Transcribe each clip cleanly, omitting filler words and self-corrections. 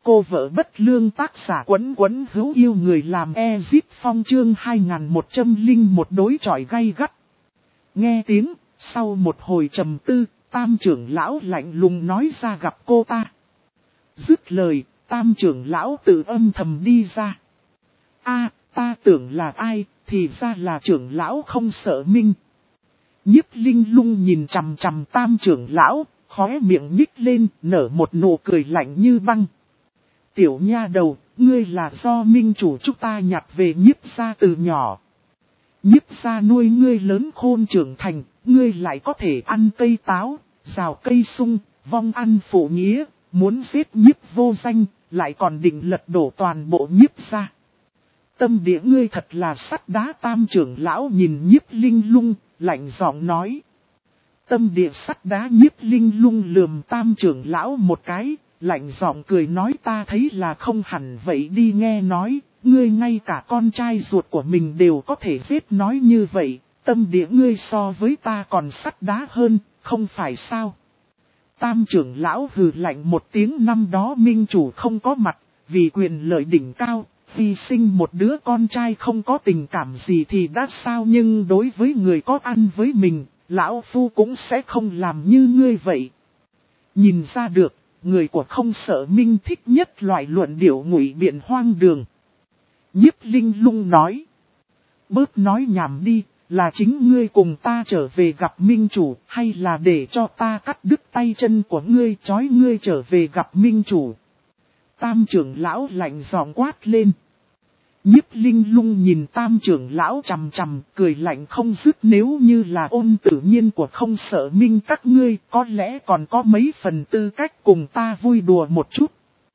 cô vợ bất lương, tác giả Quấn Quấn hữu yêu người làm Ezip Phong, chương 2101 đối chọi gay gắt. Nghe tiếng, sau một hồi trầm tư, Tam trưởng lão lạnh lùng nói ra gặp cô ta. Dứt lời, Tam trưởng lão tự âm thầm đi ra. Ta tưởng là ai, thì ra là trưởng lão Không Sợ Minh. Nhiếp Linh Lung nhìn chằm chằm Tam trưởng lão, khóe miệng nhích lên, nở một nụ cười lạnh như băng. Tiểu nha đầu, ngươi là do minh chủ chúng ta nhặt về Nhiếp gia từ nhỏ. Nhiếp gia nuôi ngươi lớn khôn trưởng thành, ngươi lại có thể ăn cây táo, rào cây sung, vong ăn phụ nghĩa, muốn giết Nhiếp vô danh, lại còn định lật đổ toàn bộ Nhiếp gia. Tâm địa ngươi thật là sắt đá. Tam trưởng lão nhìn Nhiếp Linh Lung, lạnh giọng nói. Tâm địa sắt đá. Nhiếp Linh Lung lườm Tam trưởng lão một cái, lạnh giọng cười nói, ta thấy là không hẳn vậy đi. Nghe nói, ngươi ngay cả con trai ruột của mình đều có thể giết, nói như vậy, tâm địa ngươi so với ta còn sắt đá hơn, không phải sao? Tam trưởng lão hừ lạnh một tiếng, năm đó minh chủ không có mặt, vì quyền lợi đỉnh cao, hy sinh một đứa con trai không có tình cảm gì thì đã sao, nhưng đối với người có ăn với mình, lão phu cũng sẽ không làm như ngươi vậy. Nhìn ra được, người của Không Sợ Minh thích nhất loại luận điệu ngụy biện hoang đường. Nhiếp Linh Lung nói. Bớt nói nhảm đi, là chính ngươi cùng ta trở về gặp minh chủ, hay là để cho ta cắt đứt tay chân của ngươi, trói ngươi trở về gặp minh chủ? Tam trưởng lão lạnh giọng quát lên. Nhiếp Linh Lung nhìn Tam trưởng lão chằm chằm, cười lạnh không dứt. Nếu như là ôn tự nhiên của Không Sợ Minh các ngươi, có lẽ còn có mấy phần tư cách cùng ta vui đùa một chút.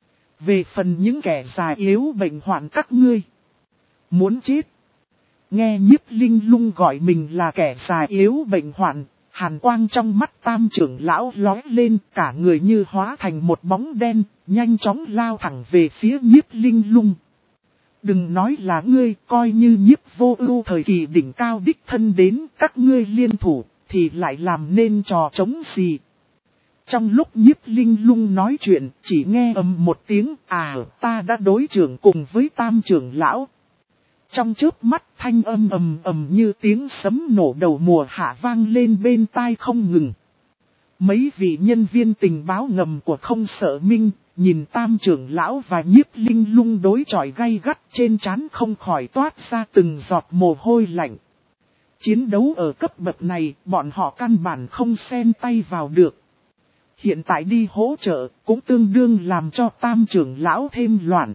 Về phần những kẻ già yếu bệnh hoạn các ngươi, muốn chết. Nghe Nhiếp Linh Lung gọi mình là kẻ già yếu bệnh hoạn, hàn quang trong mắt Tam trưởng lão lóe lên, cả người như hóa thành một bóng đen, nhanh chóng lao thẳng về phía Nhiếp Linh Lung. Đừng nói là ngươi, coi như Nhiếp Vô Ưu thời kỳ đỉnh cao đích thân đến, các ngươi liên thủ, thì lại làm nên trò trống gì? Trong lúc Nhiếp Linh Lung nói chuyện, chỉ nghe ầm một tiếng, ta đã đối trưởng cùng với Tam trưởng lão. Trong chớp mắt, thanh âm ầm ầm như tiếng sấm nổ đầu mùa hạ vang lên bên tai không ngừng. Mấy vị nhân viên tình báo ngầm của Không Sợ Minh, nhìn Tam trưởng lão và Nhiếp Linh Lung đối chọi gay gắt, trên trán không khỏi toát ra từng giọt mồ hôi lạnh. Chiến đấu ở cấp bậc này, bọn họ căn bản không xen tay vào được. Hiện tại đi hỗ trợ, cũng tương đương làm cho Tam trưởng lão thêm loạn.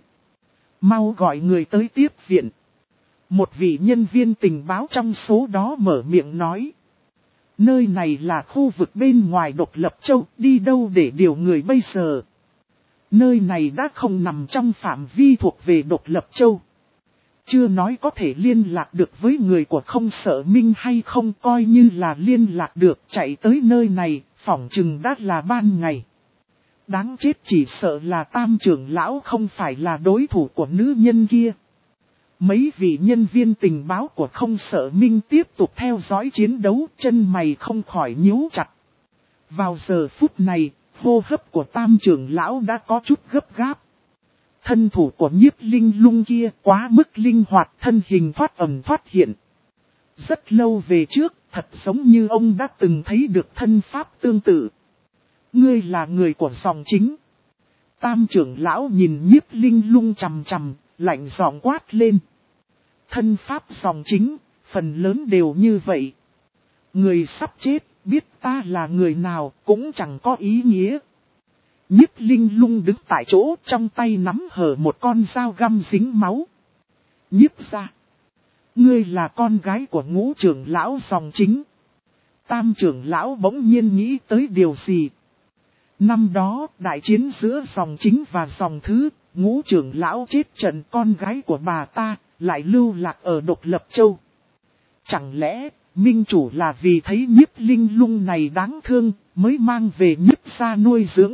Mau gọi người tới tiếp viện. Một vị nhân viên tình báo trong số đó mở miệng nói. Nơi này là khu vực bên ngoài Độc Lập Châu, đi đâu để điều người bây giờ? Nơi này đã không nằm trong phạm vi thuộc về Độc Lập Châu. Chưa nói có thể liên lạc được với người của Không Sợ Minh hay không, coi như là liên lạc được, chạy tới nơi này, phỏng chừng đã là ban ngày. Đáng chết, chỉ sợ là Tam trưởng lão không phải là đối thủ của nữ nhân kia. Mấy vị nhân viên tình báo của Không Sợ Minh tiếp tục theo dõi chiến đấu, chân mày không khỏi nhíu chặt. Vào giờ phút này, hô hấp của Tam trưởng lão đã có chút gấp gáp. Thân thủ của Nhiếp Linh Lung kia quá mức linh hoạt, thân hình thoát ẩn thoát hiện. Rất lâu về trước, thật giống như ông đã từng thấy được thân pháp tương tự. Ngươi là người của dòng chính. Tam trưởng lão nhìn Nhiếp Linh Lung chằm chằm, lạnh giọng quát lên. Thân pháp dòng chính, phần lớn đều như vậy. Người sắp chết, biết ta là người nào cũng chẳng có ý nghĩa. Nhiếp Linh Lung đứng tại chỗ, trong tay nắm hở một con dao găm dính máu. Nhiếp gia, ngươi là con gái của Ngũ trưởng lão dòng chính. Tam trưởng lão bỗng nhiên nghĩ tới điều gì. Năm đó, đại chiến giữa dòng chính và dòng thứ, Ngũ trưởng lão chết trận, con gái của bà ta lại lưu lạc ở Độc Lập Châu. Chẳng lẽ, minh chủ là vì thấy Nhiếp Linh Lung này đáng thương, mới mang về Nhiếp gia nuôi dưỡng?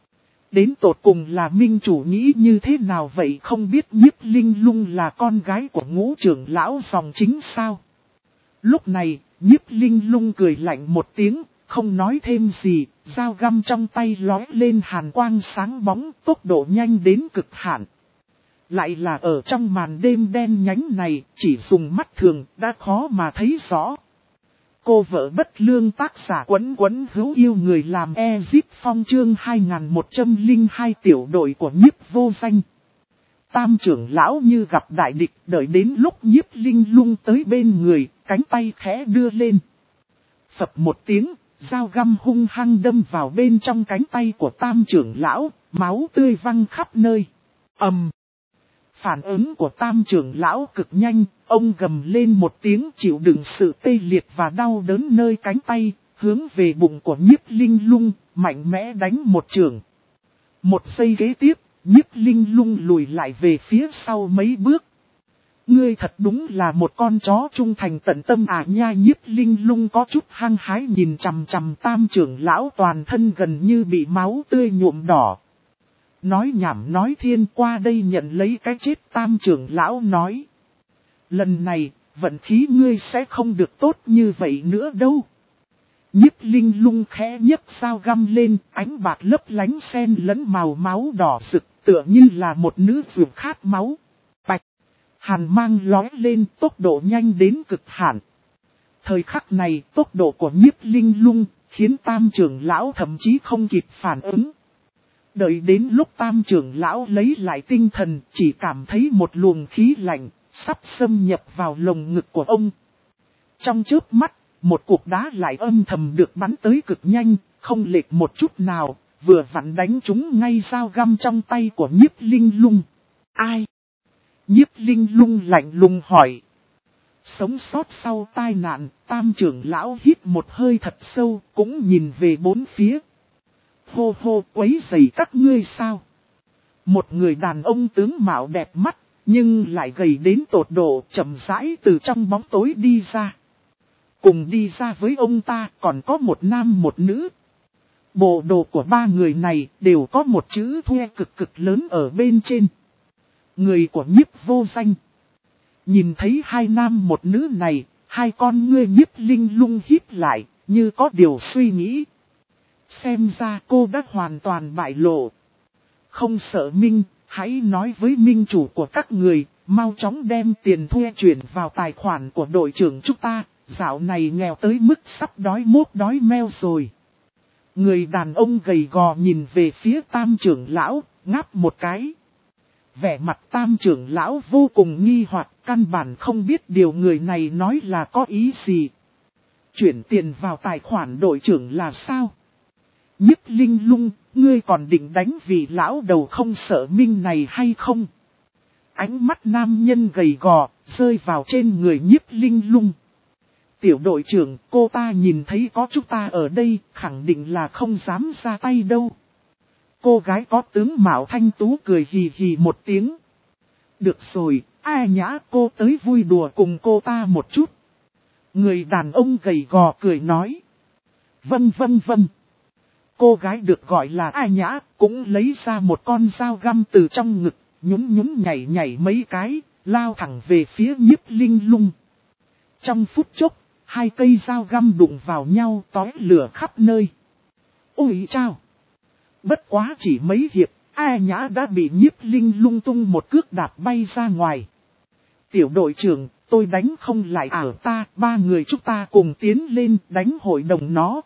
Đến tột cùng là minh chủ nghĩ như thế nào vậy, không biết Nhiếp Linh Lung là con gái của Ngũ trưởng lão dòng chính sao? Lúc này, Nhiếp Linh Lung cười lạnh một tiếng, không nói thêm gì, dao găm trong tay lóe lên hàn quang sáng bóng, tốc độ nhanh đến cực hạn. Lại là ở trong màn đêm đen nhánh này, chỉ dùng mắt thường đã khó mà thấy rõ. Cô vợ bất lương tác giả Quấn Quấn hữu yêu người làm Ezip Phong chương 2102 tiểu đội của Nhiếp Vô Danh. Tam trưởng lão như gặp đại địch, đợi đến lúc Nhiếp Linh Lung tới bên người, cánh tay khẽ đưa lên. Phập một tiếng, dao găm hung hăng đâm vào bên trong cánh tay của tam trưởng lão, máu tươi văng khắp nơi. Phản ứng của tam trưởng lão cực nhanh, ông gầm lên một tiếng chịu đựng sự tê liệt và đau đớn nơi cánh tay, hướng về bụng của Nhiếp Linh Lung, mạnh mẽ đánh một chưởng. Một giây kế tiếp, Nhiếp Linh Lung lùi lại về phía sau mấy bước. Ngươi thật đúng là một con chó trung thành tận tâm à nha. Nhiếp Linh Lung có chút hăng hái nhìn chằm chằm tam trưởng lão, toàn thân gần như bị máu tươi nhuộm đỏ. Nói nhảm nói thiên, qua đây nhận lấy cái chết. Tam trưởng lão nói. Lần này, vận khí ngươi sẽ không được tốt như vậy nữa đâu. Nhiếp Linh Lung khẽ nhấc dao găm lên, ánh bạc lấp lánh xen lẫn màu máu đỏ rực, tựa như là một nữ dược khát máu. Bạch, hàn mang lóe lên, tốc độ nhanh đến cực hạn. Thời khắc này, tốc độ của Nhiếp Linh Lung khiến tam trưởng lão thậm chí không kịp phản ứng. Đợi đến lúc tam trưởng lão lấy lại tinh thần, chỉ cảm thấy một luồng khí lạnh sắp xâm nhập vào lồng ngực của ông. Trong chớp mắt, một cục đá lại âm thầm được bắn tới cực nhanh, không lệch một chút nào, vừa vặn đánh trúng ngay dao găm trong tay của Nhiếp Linh Lung. Ai? Nhiếp Linh Lung lạnh lùng hỏi. Sống sót sau tai nạn, tam trưởng lão hít một hơi thật sâu, cũng nhìn về bốn phía. Hô hô, quấy rầy các ngươi sao? Một người đàn ông tướng mạo đẹp mắt, nhưng lại gầy đến tột độ, chậm rãi từ trong bóng tối đi ra. Cùng đi ra với ông ta còn có một nam một nữ. Bộ đồ của ba người này đều có một chữ Thuê cực cực lớn ở bên trên. Người của Nhiếp Vô Danh. Nhìn thấy hai nam một nữ này, hai con ngươi Nhiếp Linh Lung híp lại, như có điều suy nghĩ. Xem ra cô đã hoàn toàn bại lộ. Không sợ Minh, hãy nói với Minh chủ của các người, mau chóng đem tiền thuê chuyển vào tài khoản của đội trưởng chúng ta. Dạo này nghèo tới mức sắp đói mốt đói meo rồi. Người đàn ông gầy gò nhìn về phía tam trưởng lão, ngáp một cái. Vẻ mặt tam trưởng lão vô cùng nghi hoặc, căn bản không biết điều người này nói là có ý gì. Chuyển tiền vào tài khoản đội trưởng là sao? Nhiếp Linh Lung, ngươi còn định đánh vị lão đầu không sợ Minh này hay không? Ánh mắt nam nhân gầy gò, rơi vào trên người Nhiếp Linh Lung. Tiểu đội trưởng, cô ta nhìn thấy có chúng ta ở đây, khẳng định là không dám ra tay đâu. Cô gái có tướng mạo thanh tú cười hì hì một tiếng. Được rồi, ai nhã cô tới vui đùa cùng cô ta một chút. Người đàn ông gầy gò cười nói. Vâng vâng vâng. Cô gái được gọi là ai nhã cũng lấy ra một con dao găm từ trong ngực, nhún nhảy nhảy mấy cái, lao thẳng về phía Nhiếp Linh Lung. Trong phút chốc, hai cây dao găm đụng vào nhau tói lửa khắp nơi. Ôi chao! Bất quá chỉ mấy hiệp, ai nhã đã bị Nhiếp Linh Lung tung một cước đạp bay ra ngoài. Tiểu đội trưởng, tôi đánh không lại ta, ba người chúng ta cùng tiến lên đánh hội đồng nó.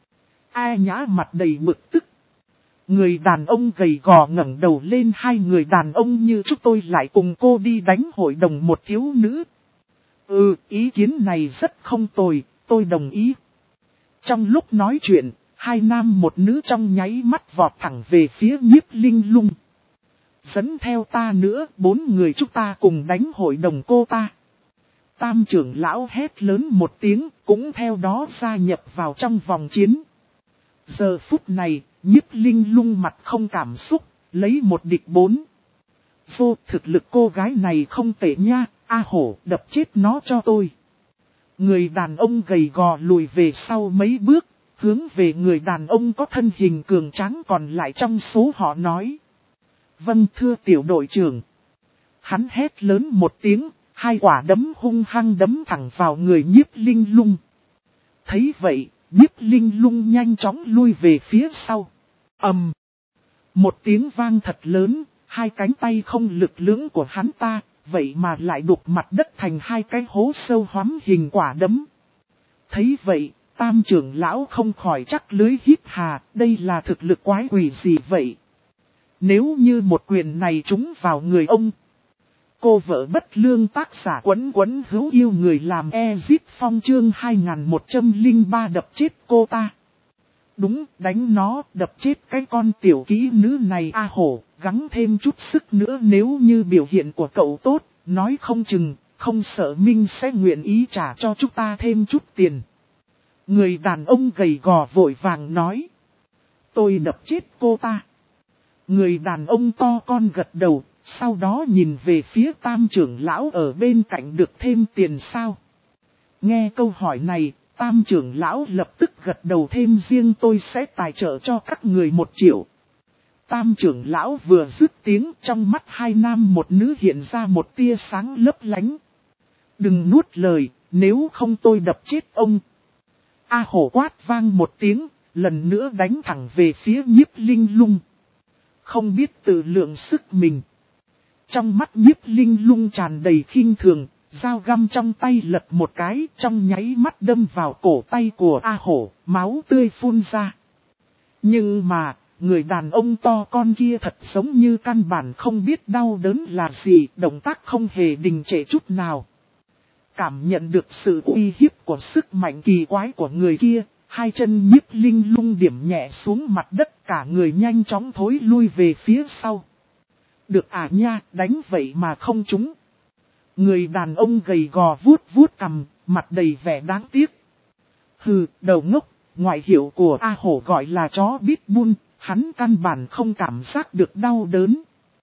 Ai nhã mặt đầy bực tức. Người đàn ông gầy gò ngẩng đầu lên, hai người đàn ông như chúng tôi lại cùng cô đi đánh hội đồng một thiếu nữ. Ý kiến này rất không tồi, tôi đồng ý. Trong lúc nói chuyện, hai nam một nữ trong nháy mắt vọt thẳng về phía Nhiếp Linh Lung. Dẫn theo ta nữa, bốn người chúng ta cùng đánh hội đồng cô ta. Tam trưởng lão hét lớn một tiếng, cũng theo đó gia nhập vào trong vòng chiến. Giờ phút này, Nhiếp Linh Lung mặt không cảm xúc, lấy một địch bốn. Vô, thực lực cô gái này không tệ nha, A hổ, đập chết nó cho tôi. Người đàn ông gầy gò lùi về sau mấy bước, hướng về người đàn ông có thân hình cường tráng còn lại trong số họ nói. Vâng thưa tiểu đội trưởng. Hắn hét lớn một tiếng, hai quả đấm hung hăng đấm thẳng vào người Nhiếp Linh Lung. Thấy vậy, Nhiếp Linh Lung nhanh chóng lui về phía sau. Ầm. Một tiếng vang thật lớn, hai cánh tay không lực lưỡng của hắn ta, vậy mà lại đục mặt đất thành hai cái hố sâu hoắm hình quả đấm. Thấy vậy, Tam trưởng lão không khỏi chắc lưới hít hà, đây là thực lực quái quỷ gì vậy? Nếu như một quyền này trúng vào người ông, cô vợ bất lương tác giả quấn quấn hữu yêu người làm Ezip Phong chương 2103 đập chết cô ta. Đúng, đánh nó, đập chết cái con tiểu kỹ nữ này a hổ, gắng thêm chút sức nữa nếu như biểu hiện của cậu tốt, nói không chừng, không sợ Minh sẽ nguyện ý trả cho chúng ta thêm chút tiền. Người đàn ông gầy gò vội vàng nói. Tôi đập chết cô ta. Người đàn ông to con gật đầu, sau đó nhìn về phía Tam trưởng lão ở bên cạnh được thêm tiền sao. Nghe câu hỏi này, Tam trưởng lão lập tức gật đầu thêm riêng tôi sẽ tài trợ cho các người 1 triệu. Tam trưởng lão vừa dứt tiếng trong mắt hai nam một nữ hiện ra một tia sáng lấp lánh. Đừng nuốt lời, nếu không tôi đập chết ông. A hổ quát vang một tiếng, lần nữa đánh thẳng về phía Nhiếp Linh Lung. Không biết tự lượng sức mình. Trong mắt Nhiếp Linh Lung tràn đầy khinh thường, dao găm trong tay lật một cái trong nháy mắt đâm vào cổ tay của A hổ, máu tươi phun ra. Nhưng mà, người đàn ông to con kia thật giống như căn bản không biết đau đớn là gì, động tác không hề đình trệ chút nào. Cảm nhận được sự uy hiếp của sức mạnh kỳ quái của người kia, hai chân Nhiếp Linh Lung điểm nhẹ xuống mặt đất, cả người nhanh chóng thối lui về phía sau. Được à nha, đánh vậy mà không trúng. Người đàn ông gầy gò vuốt vuốt cằm, mặt đầy vẻ đáng tiếc. Hừ, đầu ngốc, ngoại hiệu của A hổ gọi là chó pitbull, hắn căn bản không cảm giác được đau đớn.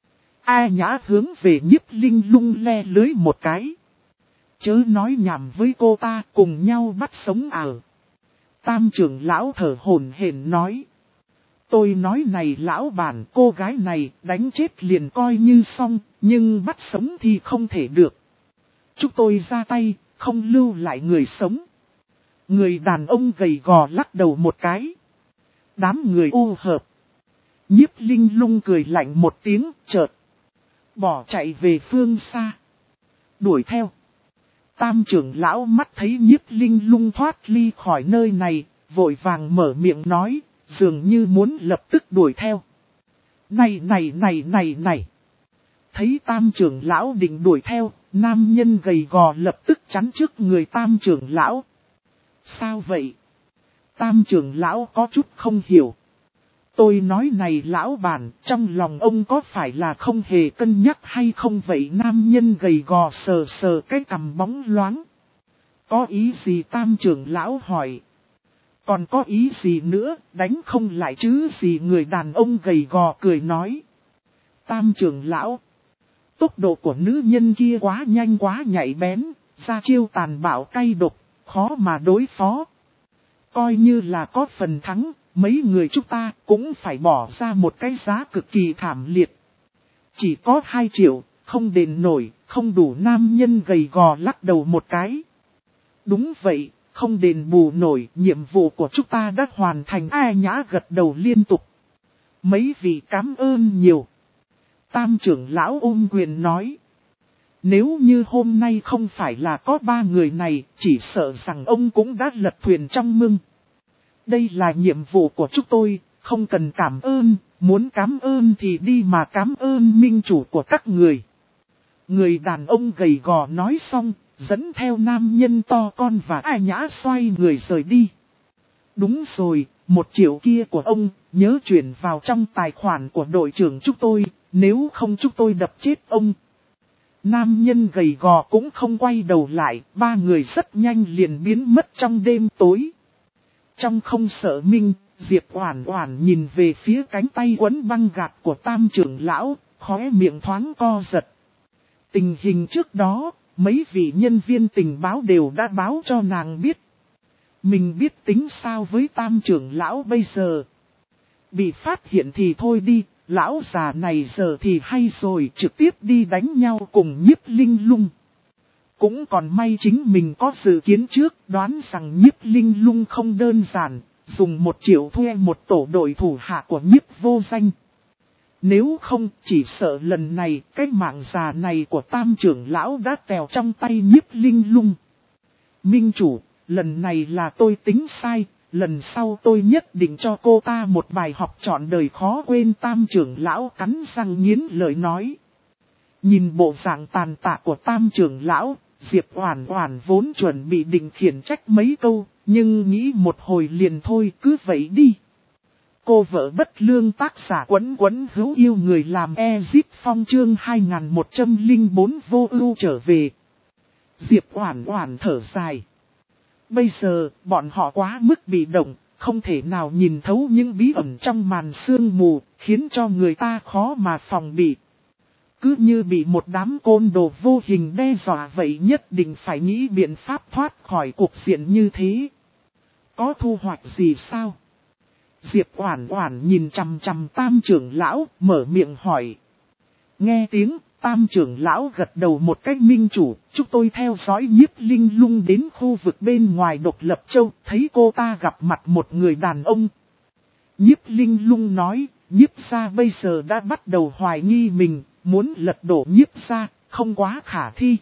A nhã hướng về Nhiếp Linh Lung le lưới một cái. Chớ nói nhảm với cô ta, cùng nhau bắt sống ở. Tam trưởng lão thở hổn hển nói. Tôi nói này lão bản, cô gái này đánh chết liền coi như xong, nhưng bắt sống thì không thể được. Chúng tôi ra tay, không lưu lại người sống. Người đàn ông gầy gò lắc đầu một cái. Đám người ô hợp. Nhiếp Linh Lung cười lạnh một tiếng, chợt bỏ chạy về phương xa. Đuổi theo. Tam trưởng lão mắt thấy Nhiếp Linh Lung thoát ly khỏi nơi này, vội vàng mở miệng nói, dường như muốn lập tức đuổi theo. Này. Thấy tam trưởng lão định đuổi theo, nam nhân gầy gò lập tức chắn trước người tam trưởng lão. Sao vậy? Tam trưởng lão có chút không hiểu. Tôi nói này lão bản, trong lòng ông có phải là không hề cân nhắc hay không vậy? Nam nhân gầy gò sờ sờ cái cằm bóng loáng. Có ý gì tam trưởng lão hỏi. Còn có ý gì nữa, đánh không lại chứ gì? Người đàn ông gầy gò cười nói. Tam trưởng lão, tốc độ của nữ nhân kia quá nhanh quá nhạy bén, ra chiêu tàn bạo cay độc, khó mà đối phó. Coi như là có phần thắng, mấy người chúng ta cũng phải bỏ ra một cái giá cực kỳ thảm liệt. Chỉ có 2 triệu, không đền nổi, không đủ. Nam nhân gầy gò lắc đầu một cái. Đúng vậy, không đền bù nổi, nhiệm vụ của chúng ta đã hoàn thành. A nhã gật đầu liên tục. Mấy vị cảm ơn nhiều. Tam trưởng lão ôm quyền nói. Nếu như hôm nay không phải là có 3 người này, chỉ sợ rằng ông cũng đã lật thuyền trong mưng. Đây là nhiệm vụ của chúng tôi, không cần cảm ơn, muốn cảm ơn thì đi mà cảm ơn minh chủ của các người. Người đàn ông gầy gò nói xong, dẫn theo nam nhân to con và A nhã xoay người rời đi. Đúng rồi, 1 triệu kia của ông, nhớ chuyển vào trong tài khoản của đội trưởng chúng tôi, nếu không chúng tôi đập chết ông. Nam nhân gầy gò cũng không quay đầu lại, 3 người rất nhanh liền biến mất trong đêm tối. Trong không sợ minh, Diệp Oản Oản nhìn về phía cánh tay quấn băng gạc của tam trưởng lão, khóe miệng thoáng co giật. Tình hình trước đó, mấy vị nhân viên tình báo đều đã báo cho nàng biết. Mình biết tính sao với tam trưởng lão bây giờ. Bị phát hiện thì thôi đi, lão già này giờ thì hay rồi, trực tiếp đi đánh nhau cùng Nhiếp Linh Lung. Cũng còn may chính mình có dự kiến trước, đoán rằng Nhiếp Linh Lung không đơn giản, dùng 1 triệu thuê một tổ đội thủ hạ của Nhiếp Vô Danh. Nếu không, chỉ sợ lần này, cái mạng già này của Tam trưởng lão đã tèo trong tay Nhiếp Linh Lung. Minh chủ, lần này là tôi tính sai, lần sau tôi nhất định cho cô ta một bài học trọn đời khó quên. Tam trưởng lão cắn răng nghiến lợi nói. Nhìn bộ dạng tàn tạ của Tam trưởng lão, Diệp Oản Oản vốn chuẩn bị định khiển trách mấy câu, nhưng nghĩ một hồi liền thôi, cứ vậy đi. Cô vợ bất lương tác giả Quấn Quấn hữu yêu người làm Ezip Phong chương 2104 vô ưu trở về. Diệp Oản Oản thở dài. Bây giờ, bọn họ quá mức bị động, không thể nào nhìn thấu những bí ẩn trong màn sương mù, khiến cho người ta khó mà phòng bị. Cứ như bị một đám côn đồ vô hình đe dọa vậy, nhất định phải nghĩ biện pháp thoát khỏi cuộc diện như thế. Có thu hoạch gì sao? Diệp Oản Oản nhìn chằm chằm Tam trưởng lão, mở miệng hỏi. Nghe tiếng, Tam trưởng lão gật đầu một cách. Minh chủ, chúng tôi theo dõi Nhiếp Linh Lung đến khu vực bên ngoài Độc Lập Châu, thấy cô ta gặp mặt một người đàn ông. Nhiếp Linh Lung nói, Nhiếp gia bây giờ đã bắt đầu hoài nghi mình, muốn lật đổ Nhiếp gia, không quá khả thi.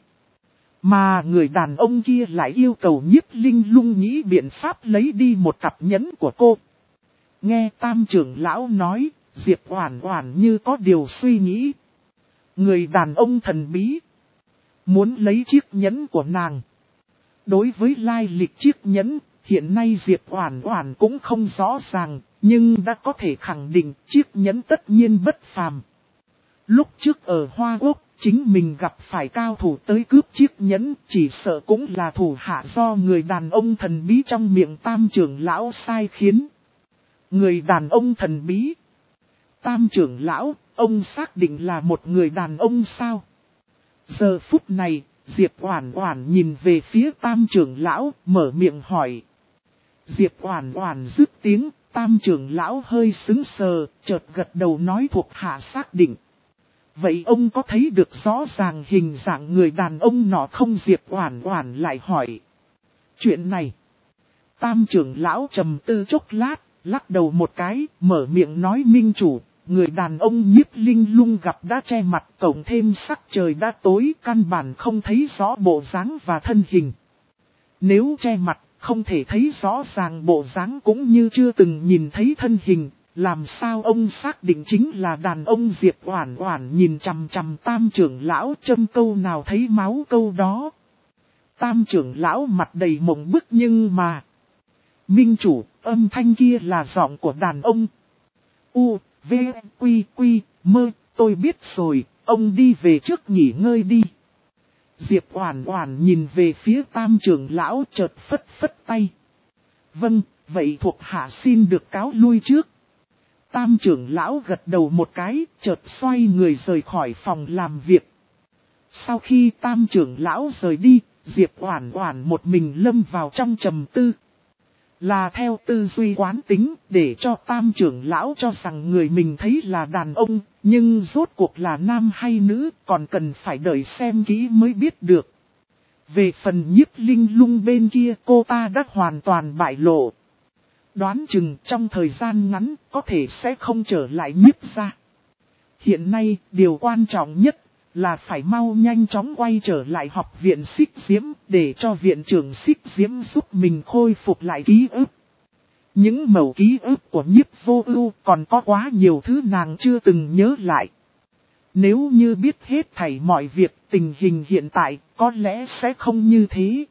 Mà người đàn ông kia lại yêu cầu Nhiếp Linh Lung nghĩ biện pháp lấy đi một cặp nhẫn của cô. Nghe Tam trưởng lão nói, Diệp Oản Oản như có điều suy nghĩ. Người đàn ông thần bí muốn lấy chiếc nhẫn của nàng. Đối với lai lịch chiếc nhẫn, hiện nay Diệp Oản Oản cũng không rõ ràng, nhưng đã có thể khẳng định chiếc nhẫn tất nhiên bất phàm. Lúc trước ở Hoa Quốc, chính mình gặp phải cao thủ tới cướp chiếc nhẫn, chỉ sợ cũng là thủ hạ do người đàn ông thần bí trong miệng Tam trưởng lão sai khiến. Người đàn ông thần bí. Tam trưởng lão, ông xác định là một người đàn ông sao? Giờ phút này, Diệp Oản Oản nhìn về phía Tam trưởng lão, mở miệng hỏi. Diệp Oản Oản dứt tiếng, Tam trưởng lão hơi sững sờ, chợt gật đầu nói thuộc hạ xác định. Vậy ông có thấy được rõ ràng hình dạng người đàn ông nọ không? Diệp Oản Oản lại hỏi. Chuyện này. Tam trưởng lão trầm tư chốc lát, lắc đầu một cái, mở miệng nói. Minh chủ, người đàn ông Nhiếp Linh Lung gặp đã che mặt, cộng thêm sắc trời đã tối, căn bản không thấy rõ bộ dáng và thân hình. Nếu che mặt, không thể thấy rõ ràng bộ dáng cũng như chưa từng nhìn thấy thân hình, làm sao ông xác định chính là đàn ông? Diệp Oản Oản nhìn chằm chằm Tam trưởng lão, châm câu nào thấy máu câu đó. Tam trưởng lão mặt đầy mộng bức. Nhưng mà, Minh chủ, âm thanh kia là giọng của đàn ông. U, V, Quy, Quy, Mơ, tôi biết rồi, ông đi về trước nghỉ ngơi đi. Diệp Oản Oản nhìn về phía Tam trưởng lão, chợt phất phất tay. Vâng, vậy thuộc hạ xin được cáo lui trước. Tam trưởng lão gật đầu một cái, chợt xoay người rời khỏi phòng làm việc. Sau khi Tam trưởng lão rời đi, Diệp Oản Oản một mình lâm vào trong trầm tư. Là theo tư duy quán tính, để cho Tam trưởng lão cho rằng người mình thấy là đàn ông, nhưng rốt cuộc là nam hay nữ, còn cần phải đợi xem kỹ mới biết được. Về phần Nhiếp Linh Lung bên kia, cô ta đã hoàn toàn bại lộ. Đoán chừng trong thời gian ngắn, có thể sẽ không trở lại Nhiếp gia. Hiện nay, điều quan trọng nhất là phải mau nhanh chóng quay trở lại học viện Xích Diễm, để cho viện trưởng Xích Diễm giúp mình khôi phục lại ký ức. Những mẩu ký ức của Nhiếp Vô Ưu còn có quá nhiều thứ nàng chưa từng nhớ lại. Nếu như biết hết thảy mọi việc, tình hình hiện tại có lẽ sẽ không như thế.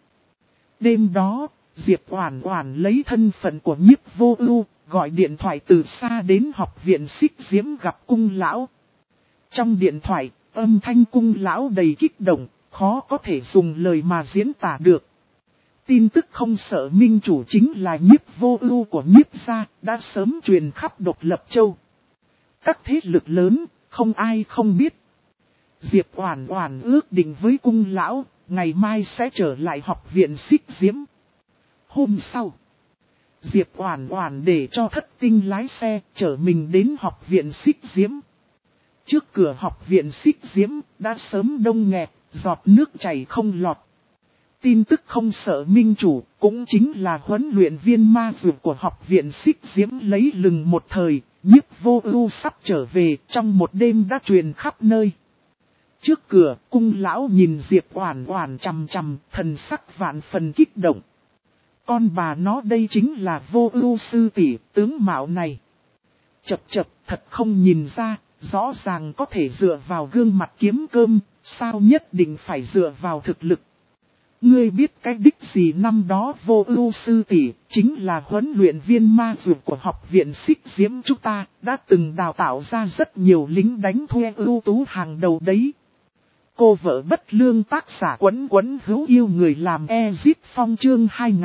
Đêm đó, Diệp Oản Oản lấy thân phận của Nhiếp Vô Ưu, gọi điện thoại từ xa đến học viện Xích Diễm gặp Cung lão. Trong điện thoại, âm thanh Cung lão đầy kích động, khó có thể dùng lời mà diễn tả được. Tin tức không sợ Minh chủ chính là Nhiếp Vô Ưu của Nhiếp gia, đã sớm truyền khắp Độc Lập Châu. Các thế lực lớn, không ai không biết. Diệp Oản Oản ước định với Cung lão, ngày mai sẽ trở lại học viện Xích Diễm. Hôm sau, Diệp Oản Oản để cho Thất Tinh lái xe chở mình đến học viện Xích Diễm. Trước cửa học viện Xích Diễm đã sớm đông nghẹt, giọt nước chảy không lọt. Tin tức không sợ minh chủ, cũng chính là huấn luyện viên ma dược của học viện Xích Diễm lấy lừng một thời, Nhiếp Vô Ưu sắp trở về, trong một đêm đã truyền khắp nơi. Trước cửa, cung lão nhìn Diệp Oản Oản chằm chằm, thần sắc vạn phần kích động. Con bà nó đây chính là Vô Ưu sư tỷ, tướng mạo này. Chậc chậc, thật không nhìn ra, rõ ràng có thể dựa vào gương mặt kiếm cơm, sao nhất định phải dựa vào thực lực. Ngươi biết cái đích gì năm đó Vô Ưu sư tỷ chính là huấn luyện viên ma dược của học viện Xích Diễm chúng ta, đã từng đào tạo ra rất nhiều lính đánh thuê ưu tú hàng đầu đấy. Cô vợ bất lương tác giả Quấn Quấn hữu yêu người làm Ezit Phong chương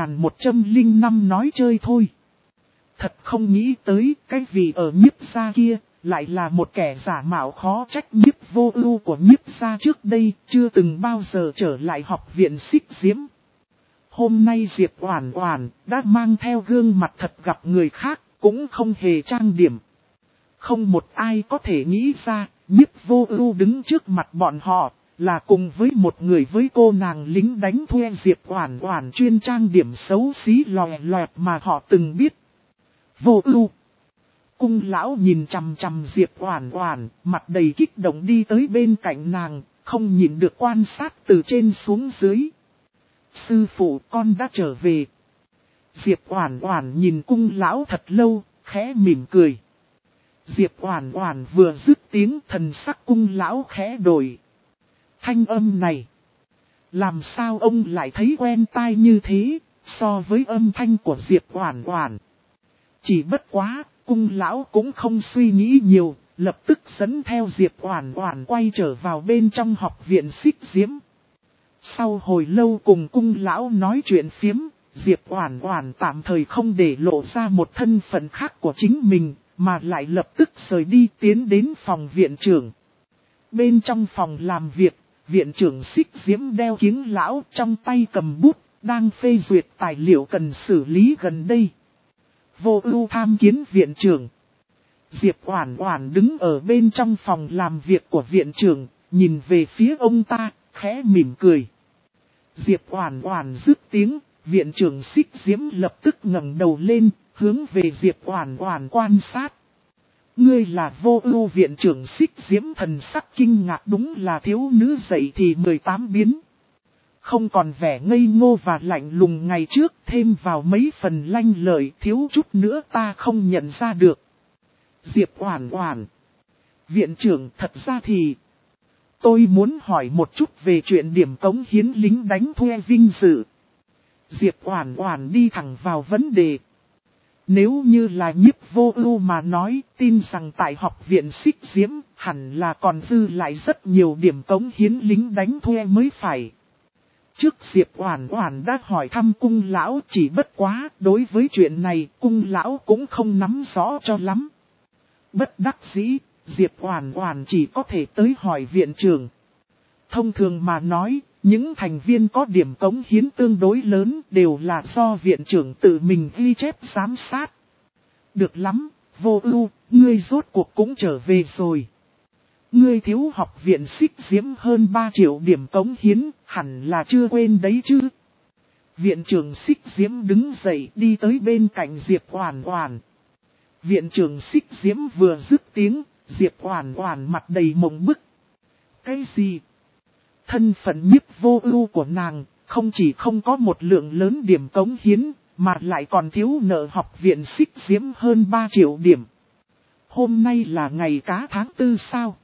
2105 nói chơi thôi. Thật không nghĩ tới cái vị ở Nhiếp gia kia, lại là một kẻ giả mạo khó trách Nhiếp Vô Ưu của Nhiếp gia trước đây, chưa từng bao giờ trở lại học viện Xích Diễm. Hôm nay Diệp Oản Oản đã mang theo gương mặt thật gặp người khác, cũng không hề trang điểm. Không một ai có thể nghĩ ra, Nhiếp Vô Ưu đứng trước mặt bọn họ, là cùng với một người với cô nàng lính đánh thuê Diệp Oản Oản chuyên trang điểm xấu xí lòe loẹt mà họ từng biết. Vô Ưu. Cung lão nhìn chằm chằm Diệp Oản Oản, mặt đầy kích động đi tới bên cạnh nàng, không nhìn được quan sát từ trên xuống dưới. Sư phụ con đã trở về. Diệp Oản Oản nhìn cung lão thật lâu, khẽ mỉm cười. Diệp Oản Oản vừa dứt tiếng thần sắc cung lão khẽ đổi. Thanh âm này, làm sao ông lại thấy quen tai như thế, so với âm thanh của Diệp Oản Oản. Chỉ bất quá, cung lão cũng không suy nghĩ nhiều, lập tức dẫn theo Diệp Oản Oản quay trở vào bên trong học viện Xích Diễm. Sau hồi lâu cùng cung lão nói chuyện phiếm, Diệp Oản Oản tạm thời không để lộ ra một thân phận khác của chính mình, mà lại lập tức rời đi tiến đến phòng viện trưởng. Bên trong phòng làm việc, viện trưởng Xích Diễm đeo kiếng lão trong tay cầm bút, đang phê duyệt tài liệu cần xử lý gần đây. Vô Ưu tham kiến viện trưởng. Diệp Oản Oản đứng ở bên trong phòng làm việc của viện trưởng, nhìn về phía ông ta, khẽ mỉm cười. Diệp Oản Oản dứt tiếng, viện trưởng Xích Diễm lập tức ngẩng đầu lên, hướng về Diệp Oản Oản quan sát. Ngươi là Vô Ưu viện trưởng Xích Diễm thần sắc kinh ngạc đúng là thiếu nữ dậy thì 18 biến. Không còn vẻ ngây ngô và lạnh lùng ngày trước, thêm vào mấy phần lanh lợi thiếu chút nữa ta không nhận ra được. Diệp Oản Oản. Viện trưởng thật ra thì, tôi muốn hỏi một chút về chuyện điểm cống hiến lính đánh thuê vinh dự. Diệp Oản Oản đi thẳng vào vấn đề. Nếu như là Nhiếp Vô Ưu mà nói, tin rằng tại học viện Xích Diễm, hẳn là còn dư lại rất nhiều điểm cống hiến lính đánh thuê mới phải. Trước Diệp Oản Oản đã hỏi thăm cung lão, chỉ bất quá, đối với chuyện này, cung lão cũng không nắm rõ cho lắm. Bất đắc dĩ, Diệp Oản Oản chỉ có thể tới hỏi viện trưởng. Thông thường mà nói, những thành viên có điểm cống hiến tương đối lớn đều là do viện trưởng tự mình ghi chép giám sát. Được lắm, Vô Ưu, ngươi rốt cuộc cũng trở về rồi. Ngươi thiếu học viện Xích Diễm hơn 3 triệu điểm cống hiến, hẳn là chưa quên đấy chứ. Viện trưởng Xích Diễm đứng dậy đi tới bên cạnh Diệp Oản Oản. Viện trưởng Xích Diễm vừa dứt tiếng, Diệp Oản Oản mặt đầy mộng bức. Cái gì? Thân phận Nhiếp Vô Ưu của nàng, không chỉ không có một lượng lớn điểm cống hiến, mà lại còn thiếu nợ học viện Xích Diễm hơn 3 triệu điểm. Hôm nay là ngày cá tháng 4 sao?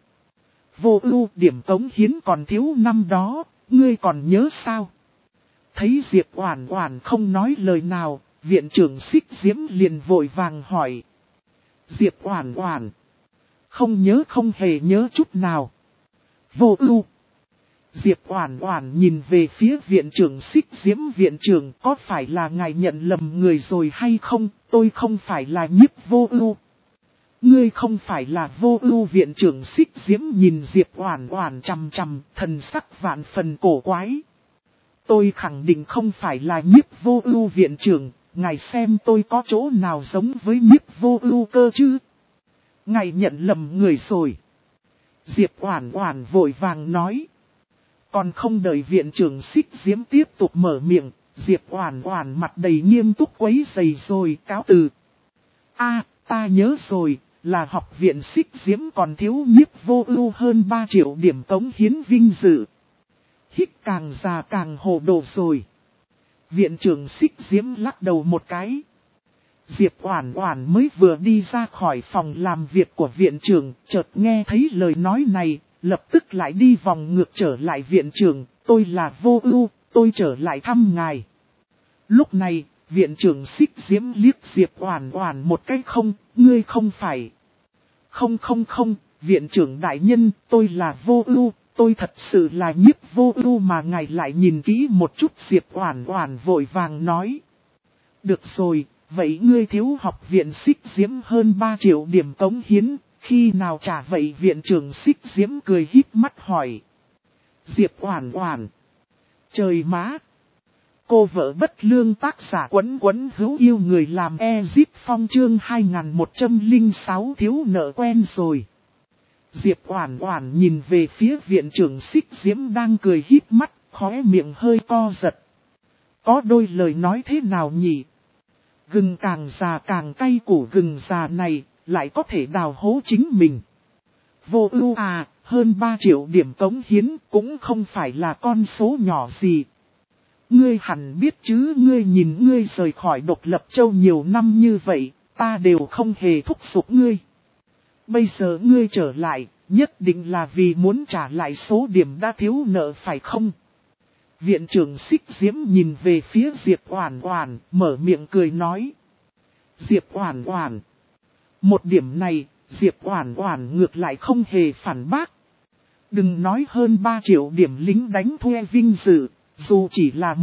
Vô Ưu điểm cống hiến còn thiếu năm đó, ngươi còn nhớ sao? Thấy Diệp Oản Oản không nói lời nào, viện trưởng Xích Diễm liền vội vàng hỏi. Diệp Oản Oản, không nhớ không hề nhớ chút nào. Vô Ưu. Diệp Oản Oản nhìn về phía viện trưởng Xích Diễm, viện trưởng có phải là ngài nhận lầm người rồi hay không, tôi không phải là Nhiếp Vô Ưu. Ngươi không phải là Vô Ưu, viện trưởng Xích Diễm nhìn Diệp Oản Oản chằm chằm, thần sắc vạn phần cổ quái. Tôi khẳng định không phải là Nhiếp Vô Ưu viện trưởng, ngài xem tôi có chỗ nào giống với Nhiếp Vô Ưu cơ chứ? Ngài nhận lầm người rồi. Diệp Oản Oản vội vàng nói. Còn không đợi viện trưởng Xích Diễm tiếp tục mở miệng, Diệp Oản Oản mặt đầy nghiêm túc quấy rầy rồi cáo từ. Ta nhớ rồi, là học viện Xích Diễm còn thiếu Nhiếp Vô Ưu hơn 3 triệu điểm cống hiến vinh dự. Hít càng già càng hồ đồ rồi. Viện trưởng Xích Diễm lắc đầu một cái. Diệp Oản Oản mới vừa đi ra khỏi phòng làm việc của viện trưởng, chợt nghe thấy lời nói này, lập tức lại đi vòng ngược trở lại viện trưởng, tôi là Vô Ưu, tôi trở lại thăm ngài. Lúc này, viện trưởng Xích Diễm liếc Diệp Oản Oản một cái không, ngươi không phải. Không, viện trưởng đại nhân, tôi là Vô Ưu, tôi thật sự là Nhiếp Vô Ưu mà ngài lại nhìn kỹ một chút. Diệp Oản Oản vội vàng nói. Được rồi, vậy ngươi thiếu học viện Xích Diễm hơn 3 triệu điểm cống hiến, khi nào trả vậy? Viện trưởng Xích Diễm cười híp mắt hỏi. Diệp Oản Oản. Trời má! Cô vợ bất lương tác giả Quấn Quấn hữu yêu người làm Ezip Phong chương 2106 thiếu nợ quen rồi. Diệp Oản Oản nhìn về phía viện trưởng Xích Diễm đang cười híp mắt, khóe miệng hơi co giật. Có đôi lời nói thế nào nhỉ? Gừng càng già càng cay, củ gừng già này lại có thể đào hố chính mình. Vô Ưu à, hơn 3 triệu điểm cống hiến cũng không phải là con số nhỏ gì. Ngươi hẳn biết chứ, ngươi nhìn ngươi rời khỏi Độc Lập Châu nhiều năm như vậy, ta đều không hề thúc giục ngươi. Bây giờ ngươi trở lại, nhất định là vì muốn trả lại số điểm đã thiếu nợ phải không? Viện trưởng Xích Diễm nhìn về phía Diệp Oản Oản, mở miệng cười nói. Diệp Oản Oản. Một điểm này, Diệp Oản Oản ngược lại không hề phản bác. Đừng nói hơn 3 triệu điểm lính đánh thuê vinh dự, dù chỉ là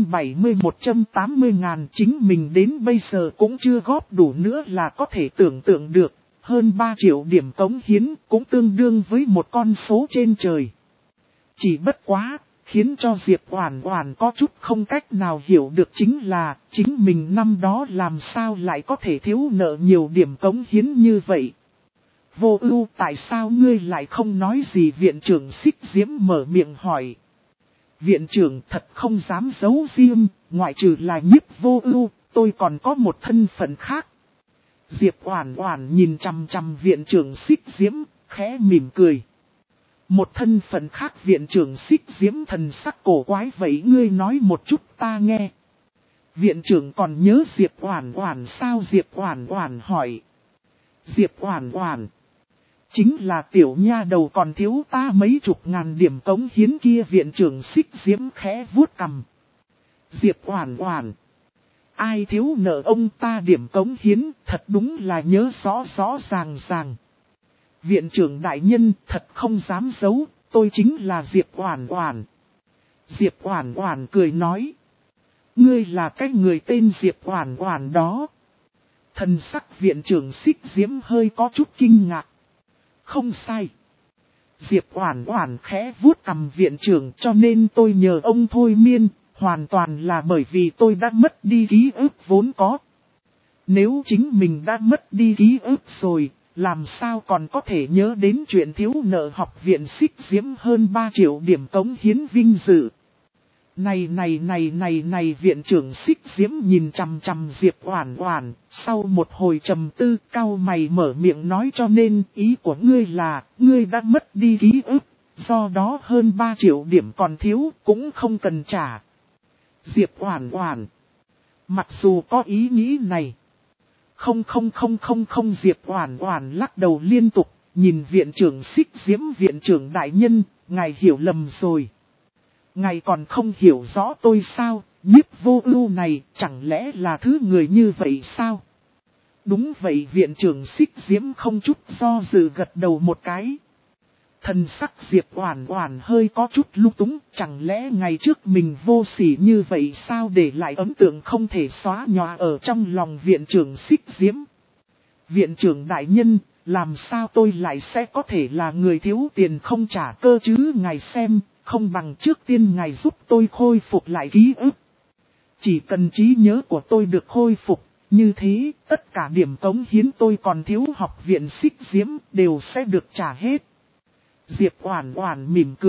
170-180 ngàn chính mình đến bây giờ cũng chưa góp đủ nữa là có thể tưởng tượng được. Hơn 3 triệu điểm cống hiến cũng tương đương với một con số trên trời. Chỉ bất quá, khiến cho Diệp Oản Oản có chút không cách nào hiểu được chính là chính mình năm đó làm sao lại có thể thiếu nợ nhiều điểm cống hiến như vậy. Vô Ưu, tại sao ngươi lại không nói gì? Viện trưởng Xích Diễm mở miệng hỏi. Viện trưởng thật không dám giấu riêng, ngoại trừ là Nhiếp Vô Ưu, tôi còn có một thân phận khác. Diệp Oản Oản nhìn chằm chằm viện trưởng Xích Diễm, khẽ mỉm cười. Một thân phận khác? Viện trưởng Xích Diễm thần sắc cổ quái. Vậy ngươi nói một chút ta nghe. Viện trưởng còn nhớ Diệp Oản Oản sao? Diệp Oản Oản hỏi. Diệp Oản Oản. Chính là tiểu nha đầu còn thiếu ta mấy chục ngàn điểm cống hiến kia. Viện trưởng Xích Diễm khẽ vuốt cằm. Diệp Oản Oản. Ai thiếu nợ ông ta điểm cống hiến, thật đúng là nhớ rõ rõ ràng ràng. Viện trưởng đại nhân, thật không dám giấu, tôi chính là Diệp Oản Oản. Diệp Oản Oản cười nói. Ngươi là cái người tên Diệp Oản Oản đó. Thần sắc viện trưởng Xích Diễm hơi có chút kinh ngạc. Không sai. Diệp Oản Oản khẽ vuốt cằm. Viện trưởng, cho nên tôi nhờ ông thôi miên, hoàn toàn là bởi vì tôi đã mất đi ký ức vốn có. Nếu chính mình đã mất đi ký ức rồi, làm sao còn có thể nhớ đến chuyện thiếu nợ học viện Xích Diễm hơn 3 triệu điểm cống hiến vinh dự. Này, viện trưởng Xích Diễm nhìn chằm chằm Diệp Oản Oản, sau một hồi trầm tư cau mày mở miệng nói. Cho nên ý của ngươi là, ngươi đã mất đi ký ức, do đó hơn 3 triệu điểm còn thiếu cũng không cần trả. Diệp Oản Oản. Mặc dù có ý nghĩ này. Không, Diệp Oản Oản lắc đầu liên tục, nhìn viện trưởng Xích Diễm. Viện trưởng đại nhân, ngài hiểu lầm rồi. Ngài còn không hiểu rõ tôi sao? Nhiếp Vô Ưu này chẳng lẽ là thứ người như vậy sao? Đúng vậy. Viện trưởng Xích Diễm không chút do dự gật đầu một cái. Thần sắc Diệp Oản Oản hơi có chút lung túng, chẳng lẽ ngày trước mình vô sỉ như vậy sao, để lại ấn tượng không thể xóa nhòa ở trong lòng viện trưởng Xích Diễm. Viện trưởng đại nhân, làm sao tôi lại sẽ có thể là người thiếu tiền không trả cơ chứ? Ngài xem, không bằng trước tiên ngài giúp tôi khôi phục lại ký ức. Chỉ cần trí nhớ của tôi được khôi phục, như thế tất cả điểm cống hiến tôi còn thiếu học viện Xích Diễm đều sẽ được trả hết. Diệp Oản Oản mỉm cười,